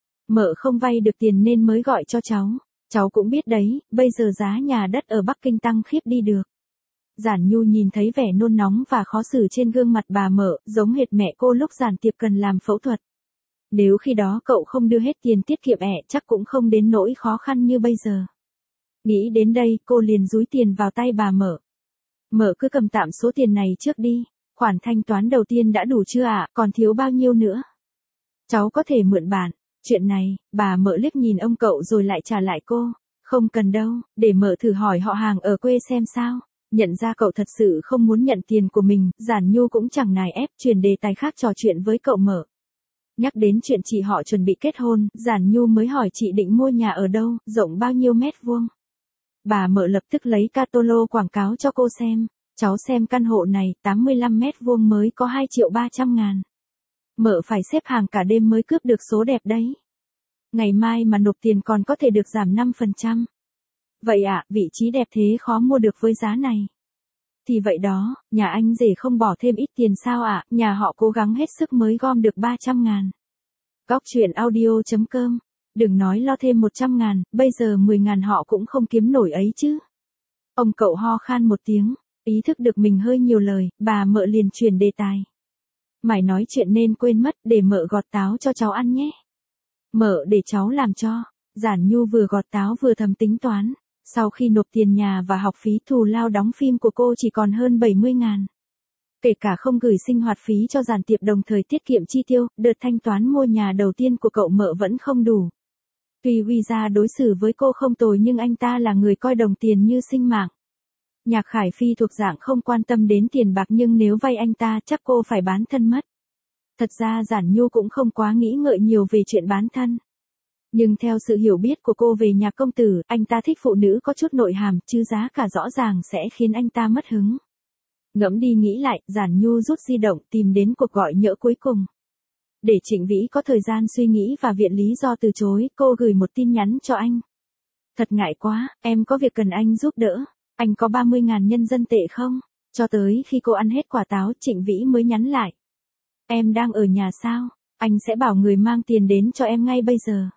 Mợ không vay được tiền nên mới gọi cho cháu. Cháu cũng biết đấy, bây giờ giá nhà đất ở Bắc Kinh tăng khiếp đi được. Giản Nhu nhìn thấy vẻ nôn nóng và khó xử trên gương mặt bà mợ, giống hệt mẹ cô lúc Giản Tiệp cần làm phẫu thuật. Nếu khi đó cậu không đưa hết tiền tiết kiệm ẹ, chắc cũng không đến nỗi khó khăn như bây giờ. Nghĩ đến đây, cô liền dúi tiền vào tay bà mợ. Mợ cứ cầm tạm số tiền này trước đi, khoản thanh toán đầu tiên đã đủ chưa ạ, còn thiếu bao nhiêu nữa? Cháu có thể mượn bạn. Chuyện này, bà mợ liếc nhìn ông cậu rồi lại trả lại cô. Không cần đâu, để mợ thử hỏi họ hàng ở quê xem sao. Nhận ra cậu thật sự không muốn nhận tiền của mình, Giản Nhu cũng chẳng nài ép, chuyển đề tài khác trò chuyện với cậu mợ. Nhắc đến chuyện chị họ chuẩn bị kết hôn, Giản Nhu mới hỏi chị định mua nhà ở đâu, rộng bao nhiêu mét vuông. Bà mợ lập tức lấy catalog quảng cáo cho cô xem. Cháu xem căn hộ này, tám mươi lăm mét vuông mới có hai triệu ba trăm ngàn. Mợ phải xếp hàng cả đêm mới cướp được số đẹp đấy. Ngày mai mà nộp tiền còn có thể được giảm năm phần trăm. Vậy ạ, à, vị trí đẹp thế khó mua được với giá này. Thì vậy đó, nhà anh rể không bỏ thêm ít tiền sao ạ, à? Nhà họ cố gắng hết sức mới gom được ba trăm ngàn. Góc truyện audio chấm com. Đừng nói lo thêm một trăm ngàn, bây giờ mười ngàn họ cũng không kiếm nổi ấy chứ. Ông cậu ho khan một tiếng, ý thức được mình hơi nhiều lời, bà mợ liền chuyển đề tài. Mày nói chuyện nên quên mất, để mợ gọt táo cho cháu ăn nhé. Mợ để cháu làm cho. Giản Nhu vừa gọt táo vừa thầm tính toán. Sau khi nộp tiền nhà và học phí thù lao đóng phim của cô chỉ còn hơn bảy mươi ngàn. Kể cả không gửi sinh hoạt phí cho Giản Tiệp đồng thời tiết kiệm chi tiêu, đợt thanh toán mua nhà đầu tiên của cậu mợ vẫn không đủ. Tuy Huy Gia đối xử với cô không tồi nhưng anh ta là người coi đồng tiền như sinh mạng. Nhạc Khải Phi thuộc dạng không quan tâm đến tiền bạc nhưng nếu vay anh ta chắc cô phải bán thân mất. Thật ra Giản Nhu cũng không quá nghĩ ngợi nhiều về chuyện bán thân. Nhưng theo sự hiểu biết của cô về nhạc công tử, anh ta thích phụ nữ có chút nội hàm, chứ giá cả rõ ràng sẽ khiến anh ta mất hứng. Ngẫm đi nghĩ lại, Giản Nhu rút di động tìm đến cuộc gọi nhỡ cuối cùng. Để Trịnh Vĩ có thời gian suy nghĩ và viện lý do từ chối, cô gửi một tin nhắn cho anh. Thật ngại quá, em có việc cần anh giúp đỡ. Anh có ba mươi ngàn nhân dân tệ không? Cho tới khi cô ăn hết quả táo, Trịnh Vĩ mới nhắn lại. Em đang ở nhà sao? Anh sẽ bảo người mang tiền đến cho em ngay bây giờ.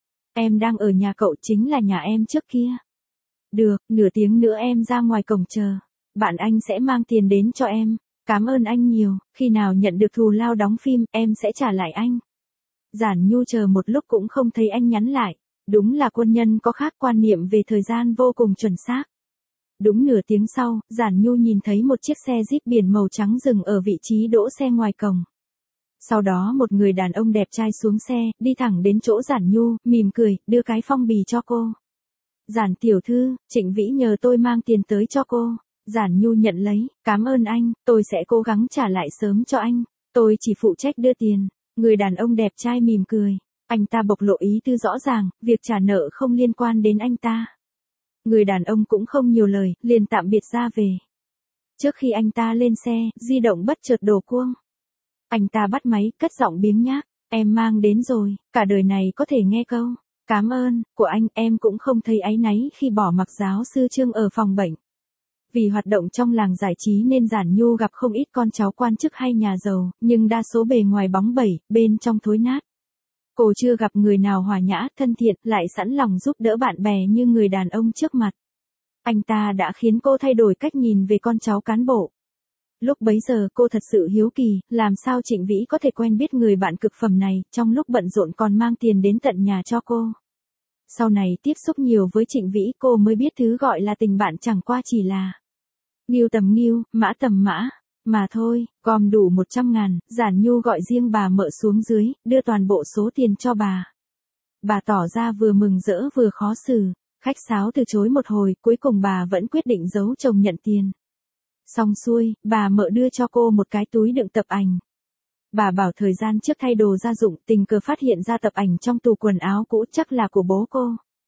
Em đang ở nhà cậu, chính là nhà em trước kia. Được, nửa tiếng nữa em ra ngoài cổng chờ. Bạn anh sẽ mang tiền đến cho em. Cảm ơn anh nhiều, khi nào nhận được thù lao đóng phim, em sẽ trả lại anh. Giản Nhu chờ một lúc cũng không thấy anh nhắn lại. Đúng là quân nhân có khác, quan niệm về thời gian vô cùng chuẩn xác. Đúng nửa tiếng sau, Giản Nhu nhìn thấy một chiếc xe Jeep biển màu trắng dừng ở vị trí đỗ xe ngoài cổng. Sau đó một người đàn ông đẹp trai xuống xe, đi thẳng đến chỗ Giản Nhu, mỉm cười, đưa cái phong bì cho cô. Giản tiểu thư, Trịnh Vĩ nhờ tôi mang tiền tới cho cô. Giản Nhu nhận lấy, cảm ơn anh, tôi sẽ cố gắng trả lại sớm cho anh. Tôi chỉ phụ trách đưa tiền. Người đàn ông đẹp trai mỉm cười. Anh ta bộc lộ ý tư rõ ràng, việc trả nợ không liên quan đến anh ta. Người đàn ông cũng không nhiều lời, liền tạm biệt ra về. Trước khi anh ta lên xe, di động bất chợt đổ chuông. Anh ta bắt máy, cất giọng biếng nhác. Em mang đến rồi, cả đời này có thể nghe câu cảm ơn của anh, em cũng không thấy áy náy khi bỏ mặc giáo sư Trương ở phòng bệnh. Vì hoạt động trong làng giải trí nên Giản Nhu gặp không ít con cháu quan chức hay nhà giàu, nhưng đa số bề ngoài bóng bẩy, bên trong thối nát. Cô chưa gặp người nào hòa nhã, thân thiện, lại sẵn lòng giúp đỡ bạn bè như người đàn ông trước mặt. Anh ta đã khiến cô thay đổi cách nhìn về con cháu cán bộ. Lúc bấy giờ cô thật sự hiếu kỳ, làm sao Trịnh Vĩ có thể quen biết người bạn cực phẩm này, trong lúc bận rộn còn mang tiền đến tận nhà cho cô. Sau này tiếp xúc nhiều với Trịnh Vĩ cô mới biết thứ gọi là tình bạn chẳng qua chỉ là nghiêu tầm nghiêu, mã tầm mã. Mà thôi, gom đủ một trăm ngàn, Giản Nhu gọi riêng bà mợ xuống dưới, đưa toàn bộ số tiền cho bà. Bà tỏ ra vừa mừng rỡ vừa khó xử, khách sáo từ chối một hồi, cuối cùng bà vẫn quyết định giấu chồng nhận tiền. Xong xuôi, bà mợ đưa cho cô một cái túi đựng tập ảnh. Bà bảo thời gian trước thay đồ gia dụng, tình cờ phát hiện ra tập ảnh trong tủ quần áo cũ, chắc là của bố cô.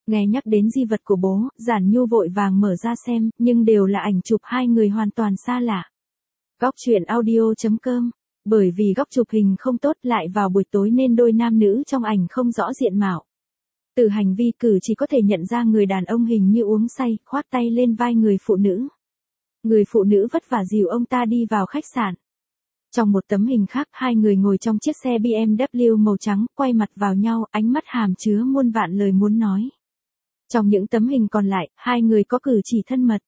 Nghe nhắc đến di vật của bố, Giản Nhu vội vàng mở ra xem, nhưng đều là ảnh chụp hai người hoàn toàn xa lạ. Góc truyện audio chấm com. Bởi vì góc chụp hình không tốt lại vào buổi tối nên đôi nam nữ trong ảnh không rõ diện mạo. Từ hành vi cử chỉ có thể nhận ra người đàn ông hình như uống say, khoác tay lên vai người phụ nữ. Người phụ nữ vất vả dìu ông ta đi vào khách sạn. Trong một tấm hình khác, hai người ngồi trong chiếc xe bê em vê màu trắng, quay mặt vào nhau, ánh mắt hàm chứa muôn vạn lời muốn nói. Trong những tấm hình còn lại, hai người có cử chỉ thân mật.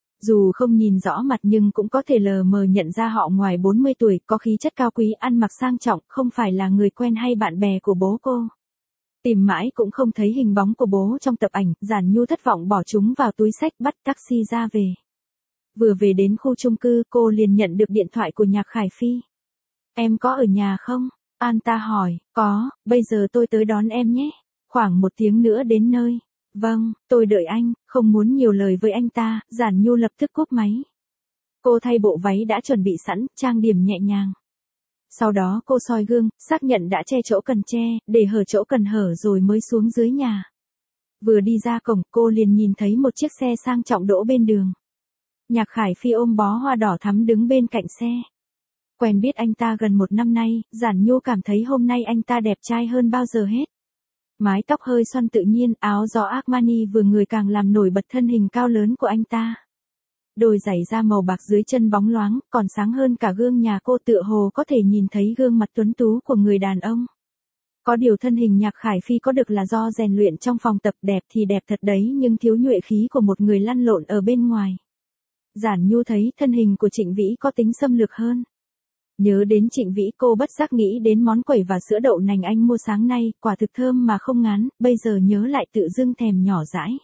Dù không nhìn rõ mặt nhưng cũng có thể lờ mờ nhận ra họ ngoài bốn mươi tuổi, có khí chất cao quý, ăn mặc sang trọng, không phải là người quen hay bạn bè của bố cô. Tìm mãi cũng không thấy hình bóng của bố trong tập ảnh, Giản Nhu thất vọng bỏ chúng vào túi xách, bắt taxi ra về. Vừa về đến khu chung cư, cô liền nhận được điện thoại của Nhạc Khải Phi. Em có ở nhà không? An ta hỏi, có, bây giờ tôi tới đón em nhé. Khoảng một tiếng nữa đến nơi. Vâng, tôi đợi anh, không muốn nhiều lời với anh ta, Giản Nhu lập tức cúp máy. Cô thay bộ váy đã chuẩn bị sẵn, trang điểm nhẹ nhàng. Sau đó cô soi gương, xác nhận đã che chỗ cần che, để hở chỗ cần hở rồi mới xuống dưới nhà. Vừa đi ra cổng, cô liền nhìn thấy một chiếc xe sang trọng đỗ bên đường. Nhạc Khải Phi ôm bó hoa đỏ thắm đứng bên cạnh xe. Quen biết anh ta gần một năm nay, Giản Nhu cảm thấy hôm nay anh ta đẹp trai hơn bao giờ hết. Mái tóc hơi xoăn tự nhiên, áo gió Armani vừa người càng làm nổi bật thân hình cao lớn của anh ta. Đôi giày da màu bạc dưới chân bóng loáng, còn sáng hơn cả gương nhà cô, tựa hồ có thể nhìn thấy gương mặt tuấn tú của người đàn ông. Có điều thân hình Nhạc Khải Phi có được là do rèn luyện trong phòng tập, đẹp thì đẹp thật đấy nhưng thiếu nhuệ khí của một người lăn lộn ở bên ngoài. Giản Nhu thấy thân hình của Trịnh Vĩ có tính xâm lược hơn. Nhớ đến Trịnh Vĩ, cô bất giác nghĩ đến món quẩy và sữa đậu nành anh mua sáng nay, quả thực thơm mà không ngán, bây giờ nhớ lại tự dưng thèm nhỏ dãi.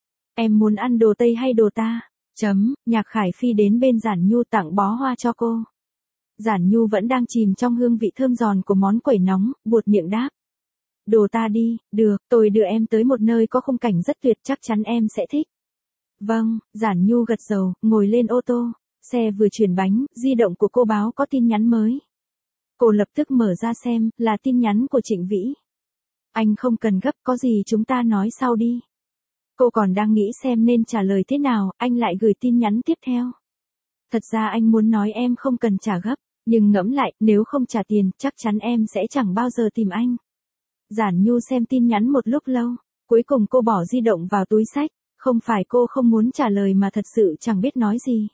Em muốn ăn đồ Tây hay đồ ta? Chấm, Nhạc Khải Phi đến bên Giản Nhu tặng bó hoa cho cô. Giản Nhu vẫn đang chìm trong hương vị thơm giòn của món quẩy nóng, buột miệng đáp. Đồ ta đi, được, tôi đưa em tới một nơi có khung cảnh rất tuyệt, chắc chắn em sẽ thích. Vâng, Giản Nhu gật đầu, ngồi lên ô tô. Xe vừa chuyển bánh, di động của cô báo có tin nhắn mới. Cô lập tức mở ra xem, là tin nhắn của Trịnh Vĩ. Anh không cần gấp, có gì chúng ta nói sau đi. Cô còn đang nghĩ xem nên trả lời thế nào, anh lại gửi tin nhắn tiếp theo. Thật ra anh muốn nói em không cần trả gấp, nhưng ngẫm lại, nếu không trả tiền, chắc chắn em sẽ chẳng bao giờ tìm anh. Giản Nhu xem tin nhắn một lúc lâu, cuối cùng cô bỏ di động vào túi xách, không phải cô không muốn trả lời mà thật sự chẳng biết nói gì.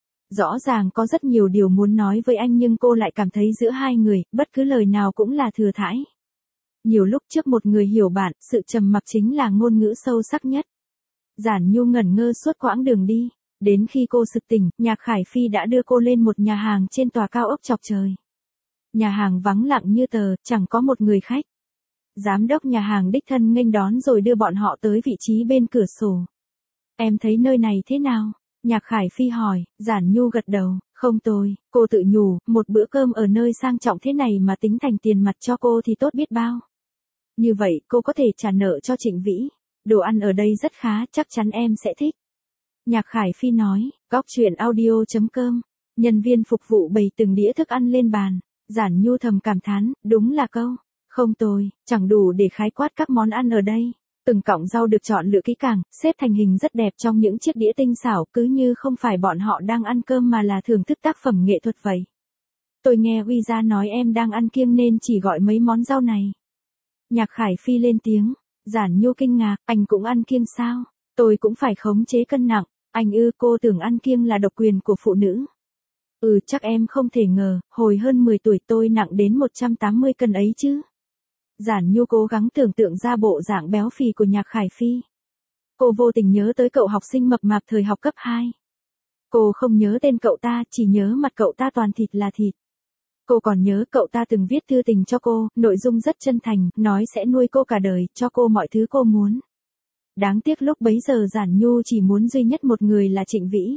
Rõ ràng có rất nhiều điều muốn nói với anh nhưng cô lại cảm thấy giữa hai người, bất cứ lời nào cũng là thừa thãi. Nhiều lúc trước một người hiểu bạn, sự trầm mặc chính là ngôn ngữ sâu sắc nhất. Giản Nhu ngẩn ngơ suốt quãng đường đi, đến khi cô sực tỉnh, Nhạc Khải Phi đã đưa cô lên một nhà hàng trên tòa cao ốc chọc trời. Nhà hàng vắng lặng như tờ, chẳng có một người khách. Giám đốc nhà hàng đích thân nghênh đón rồi đưa bọn họ tới vị trí bên cửa sổ. Em thấy nơi này thế nào? Nhạc Khải Phi hỏi, Giản Nhu gật đầu, không tồi, cô tự nhủ, một bữa cơm ở nơi sang trọng thế này mà tính thành tiền mặt cho cô thì tốt biết bao. Như vậy, cô có thể trả nợ cho Trịnh Vĩ. Đồ ăn ở đây rất khá, chắc chắn em sẽ thích. Nhạc Khải Phi nói, góc truyện audio chấm com. Nhân viên phục vụ bày từng đĩa thức ăn lên bàn. Giản Nhu thầm cảm thán, đúng là câu, không tồi, chẳng đủ để khái quát các món ăn ở đây. Từng cọng rau được chọn lựa kỹ càng, xếp thành hình rất đẹp trong những chiếc đĩa tinh xảo, cứ như không phải bọn họ đang ăn cơm mà là thưởng thức tác phẩm nghệ thuật vậy. Tôi nghe Huy Gia nói em đang ăn kiêng nên chỉ gọi mấy món rau này. Nhạc Khải Phi lên tiếng, Giản Nhu kinh ngạc, anh cũng ăn kiêng sao? Tôi cũng phải khống chế cân nặng, anh ư? Cô tưởng ăn kiêng là độc quyền của phụ nữ. Ừ, chắc em không thể ngờ, hồi hơn mười tuổi tôi nặng đến một trăm tám mươi cân ấy chứ. Giản Nhu cố gắng tưởng tượng ra bộ dạng béo phì của Nhạc Khải Phi. Cô vô tình nhớ tới cậu học sinh mập mạp thời học cấp hai. Cô không nhớ tên cậu ta, chỉ nhớ mặt cậu ta toàn thịt là thịt. Cô còn nhớ cậu ta từng viết thư tình cho cô, nội dung rất chân thành, nói sẽ nuôi cô cả đời, cho cô mọi thứ cô muốn. Đáng tiếc lúc bấy giờ Giản Nhu chỉ muốn duy nhất một người là Trịnh Vĩ.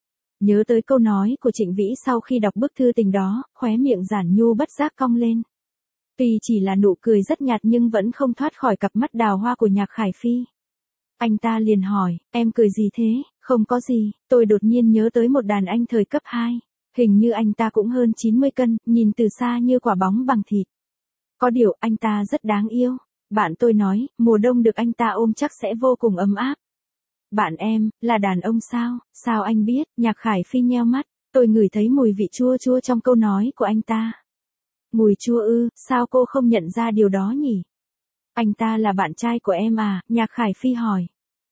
Nhớ tới câu nói của Trịnh Vĩ sau khi đọc bức thư tình đó, khóe miệng Giản Nhu bất giác cong lên. Tuy chỉ là nụ cười rất nhạt nhưng vẫn không thoát khỏi cặp mắt đào hoa của Nhạc Khải Phi. Anh ta liền hỏi, em cười gì thế? Không có gì, tôi đột nhiên nhớ tới một đàn anh thời cấp hai. Hình như anh ta cũng hơn chín mươi cân, nhìn từ xa như quả bóng bằng thịt. Có điều anh ta rất đáng yêu. Bạn tôi nói, mùa đông được anh ta ôm chắc sẽ vô cùng ấm áp. Bạn em, là đàn ông sao, sao anh biết, Nhạc Khải Phi nheo mắt, tôi ngửi thấy mùi vị chua chua trong câu nói của anh ta. Mùi chua ư, sao cô không nhận ra điều đó nhỉ? Anh ta là bạn trai của em à, Nhạc Khải Phi hỏi.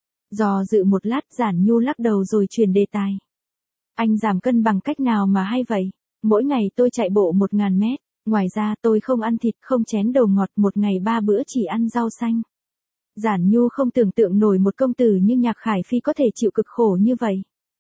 Dò dự một lát, Giản Nhu lắc đầu rồi chuyển đề tài. Anh giảm cân bằng cách nào mà hay vậy? Mỗi ngày tôi chạy bộ một ngàn mét, ngoài ra tôi không ăn thịt, không chén đồ ngọt, một ngày ba bữa chỉ ăn rau xanh. Giản Nhu không tưởng tượng nổi một công tử như Nhạc Khải Phi có thể chịu cực khổ như vậy.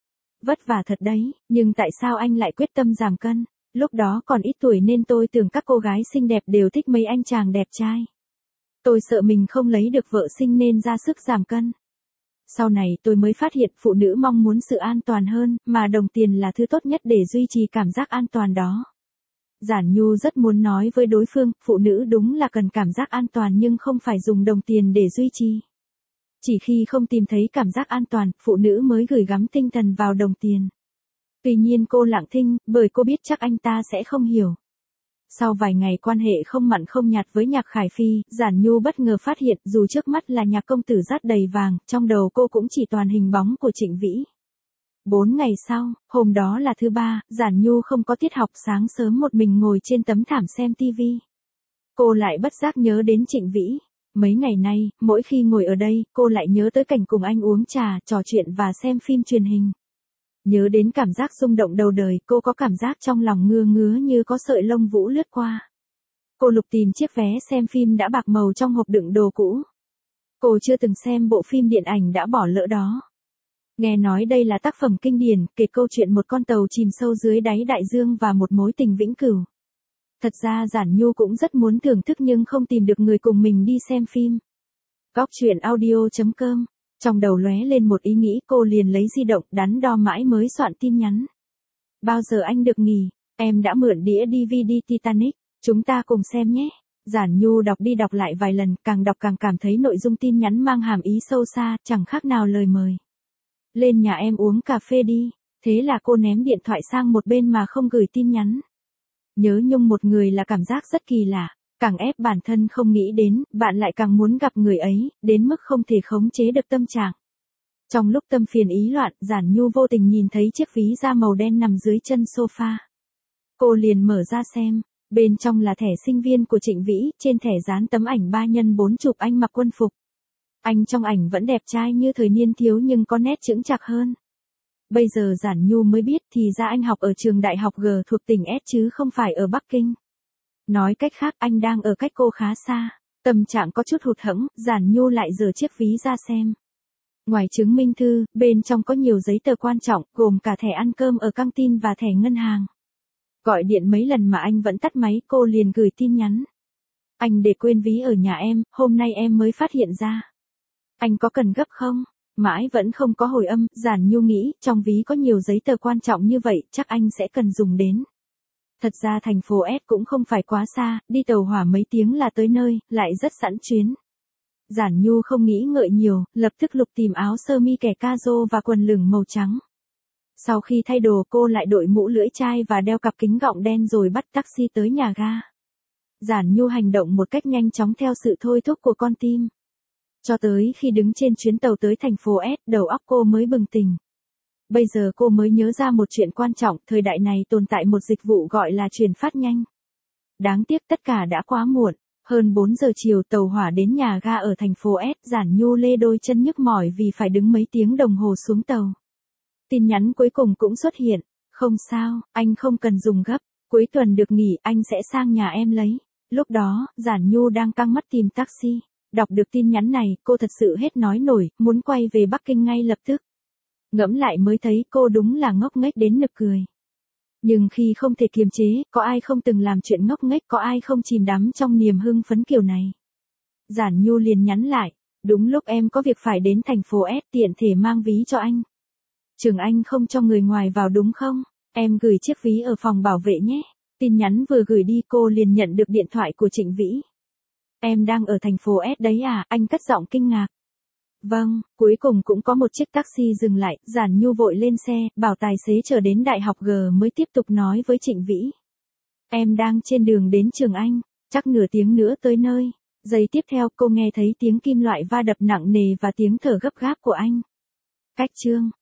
Vất vả thật đấy, nhưng tại sao anh lại quyết tâm giảm cân? Lúc đó còn ít tuổi nên tôi tưởng các cô gái xinh đẹp đều thích mấy anh chàng đẹp trai. Tôi sợ mình không lấy được vợ xinh nên ra sức giảm cân. Sau này tôi mới phát hiện phụ nữ mong muốn sự an toàn hơn, mà đồng tiền là thứ tốt nhất để duy trì cảm giác an toàn đó. Giản Nhu rất muốn nói với đối phương, phụ nữ đúng là cần cảm giác an toàn nhưng không phải dùng đồng tiền để duy trì. Chỉ khi không tìm thấy cảm giác an toàn, phụ nữ mới gửi gắm tinh thần vào đồng tiền. Tuy nhiên cô lặng thinh, bởi cô biết chắc anh ta sẽ không hiểu. Sau vài ngày quan hệ không mặn không nhạt với Nhạc Khải Phi, Giản Nhu bất ngờ phát hiện dù trước mắt là Nhạc công tử dát đầy vàng, trong đầu cô cũng chỉ toàn hình bóng của Trịnh Vĩ. Bốn ngày sau, hôm đó là thứ ba, Giản Nhu không có tiết học, sáng sớm một mình ngồi trên tấm thảm xem tivi. Cô lại bất giác nhớ đến Trịnh Vĩ. Mấy ngày nay, mỗi khi ngồi ở đây, cô lại nhớ tới cảnh cùng anh uống trà, trò chuyện và xem phim truyền hình. Nhớ đến cảm giác rung động đầu đời, cô có cảm giác trong lòng ngứa ngứa như có sợi lông vũ lướt qua. Cô lục tìm chiếc vé xem phim đã bạc màu trong hộp đựng đồ cũ. Cô chưa từng xem bộ phim điện ảnh đã bỏ lỡ đó. Nghe nói đây là tác phẩm kinh điển, kể câu chuyện một con tàu chìm sâu dưới đáy đại dương và một mối tình vĩnh cửu. Thật ra Giản Nhu cũng rất muốn thưởng thức nhưng không tìm được người cùng mình đi xem phim. Góc truyện audio chấm com. Trong đầu lóe lên một ý nghĩ, cô liền lấy di động, đắn đo mãi mới soạn tin nhắn. Bao giờ anh được nghỉ? Em đã mượn đĩa đê vê đê Titanic, chúng ta cùng xem nhé. Giản Nhu đọc đi đọc lại vài lần, càng đọc càng cảm thấy nội dung tin nhắn mang hàm ý sâu xa, chẳng khác nào lời mời. Lên nhà em uống cà phê đi. Thế là cô ném điện thoại sang một bên mà không gửi tin nhắn. Nhớ nhung một người là cảm giác rất kỳ lạ. Càng ép bản thân không nghĩ đến, bạn lại càng muốn gặp người ấy, đến mức không thể khống chế được tâm trạng. Trong lúc tâm phiền ý loạn, Giản Nhu vô tình nhìn thấy chiếc ví da màu đen nằm dưới chân sofa. Cô liền mở ra xem, bên trong là thẻ sinh viên của Trịnh Vĩ, trên thẻ dán tấm ảnh ba nhân bốn chụp anh mặc quân phục. Anh trong ảnh vẫn đẹp trai như thời niên thiếu nhưng có nét chững chạc hơn. Bây giờ Giản Nhu mới biết thì ra anh học ở trường đại học G thuộc tỉnh S chứ không phải ở Bắc Kinh. Nói cách khác anh đang ở cách cô khá xa. Tâm trạng có chút hụt hẫng, Giản Nhu lại giở chiếc ví ra xem. Ngoài chứng minh thư, bên trong có nhiều giấy tờ quan trọng, gồm cả thẻ ăn cơm ở căng tin và thẻ ngân hàng. Gọi điện mấy lần mà anh vẫn tắt máy, cô liền gửi tin nhắn. Anh để quên ví ở nhà em, hôm nay em mới phát hiện ra. Anh có cần gấp không? Mãi vẫn không có hồi âm, Giản Nhu nghĩ, trong ví có nhiều giấy tờ quan trọng như vậy, chắc anh sẽ cần dùng đến. Thật ra thành phố S cũng không phải quá xa, đi tàu hỏa mấy tiếng là tới nơi, lại rất sẵn chuyến. Giản Nhu không nghĩ ngợi nhiều, lập tức lục tìm áo sơ mi kẻ ca-rô và quần lửng màu trắng. Sau khi thay đồ cô lại đội mũ lưỡi chai và đeo cặp kính gọng đen rồi bắt taxi tới nhà ga. Giản Nhu hành động một cách nhanh chóng theo sự thôi thúc của con tim. Cho tới khi đứng trên chuyến tàu tới thành phố S, đầu óc cô mới bừng tỉnh. Bây giờ cô mới nhớ ra một chuyện quan trọng, thời đại này tồn tại một dịch vụ gọi là truyền phát nhanh. Đáng tiếc tất cả đã quá muộn, hơn bốn giờ chiều tàu hỏa đến nhà ga ở thành phố S, Giản Nhu lê đôi chân nhức mỏi vì phải đứng mấy tiếng đồng hồ xuống tàu. Tin nhắn cuối cùng cũng xuất hiện, không sao, anh không cần dùng gấp, cuối tuần được nghỉ anh sẽ sang nhà em lấy. Lúc đó, Giản Nhu đang căng mắt tìm taxi, đọc được tin nhắn này, cô thật sự hết nói nổi, muốn quay về Bắc Kinh ngay lập tức. Ngẫm lại mới thấy cô đúng là ngốc nghếch đến nực cười. Nhưng khi không thể kiềm chế, có ai không từng làm chuyện ngốc nghếch, có ai không chìm đắm trong niềm hưng phấn kiểu này. Giản Nhu liền nhắn lại, đúng lúc em có việc phải đến thành phố S, tiện thể mang ví cho anh. Trường anh không cho người ngoài vào đúng không? Em gửi chiếc ví ở phòng bảo vệ nhé. Tin nhắn vừa gửi đi cô liền nhận được điện thoại của Trịnh Vĩ. Em đang ở thành phố S đấy à? Anh cất giọng kinh ngạc. Vâng, cuối cùng cũng có một chiếc taxi dừng lại, Giản Nhu vội lên xe, bảo tài xế chờ đến đại học G mới tiếp tục nói với Trịnh Vĩ. Em đang trên đường đến trường Anh, chắc nửa tiếng nữa tới nơi. Giây tiếp theo cô nghe thấy tiếng kim loại va đập nặng nề và tiếng thở gấp gáp của anh. Cách chương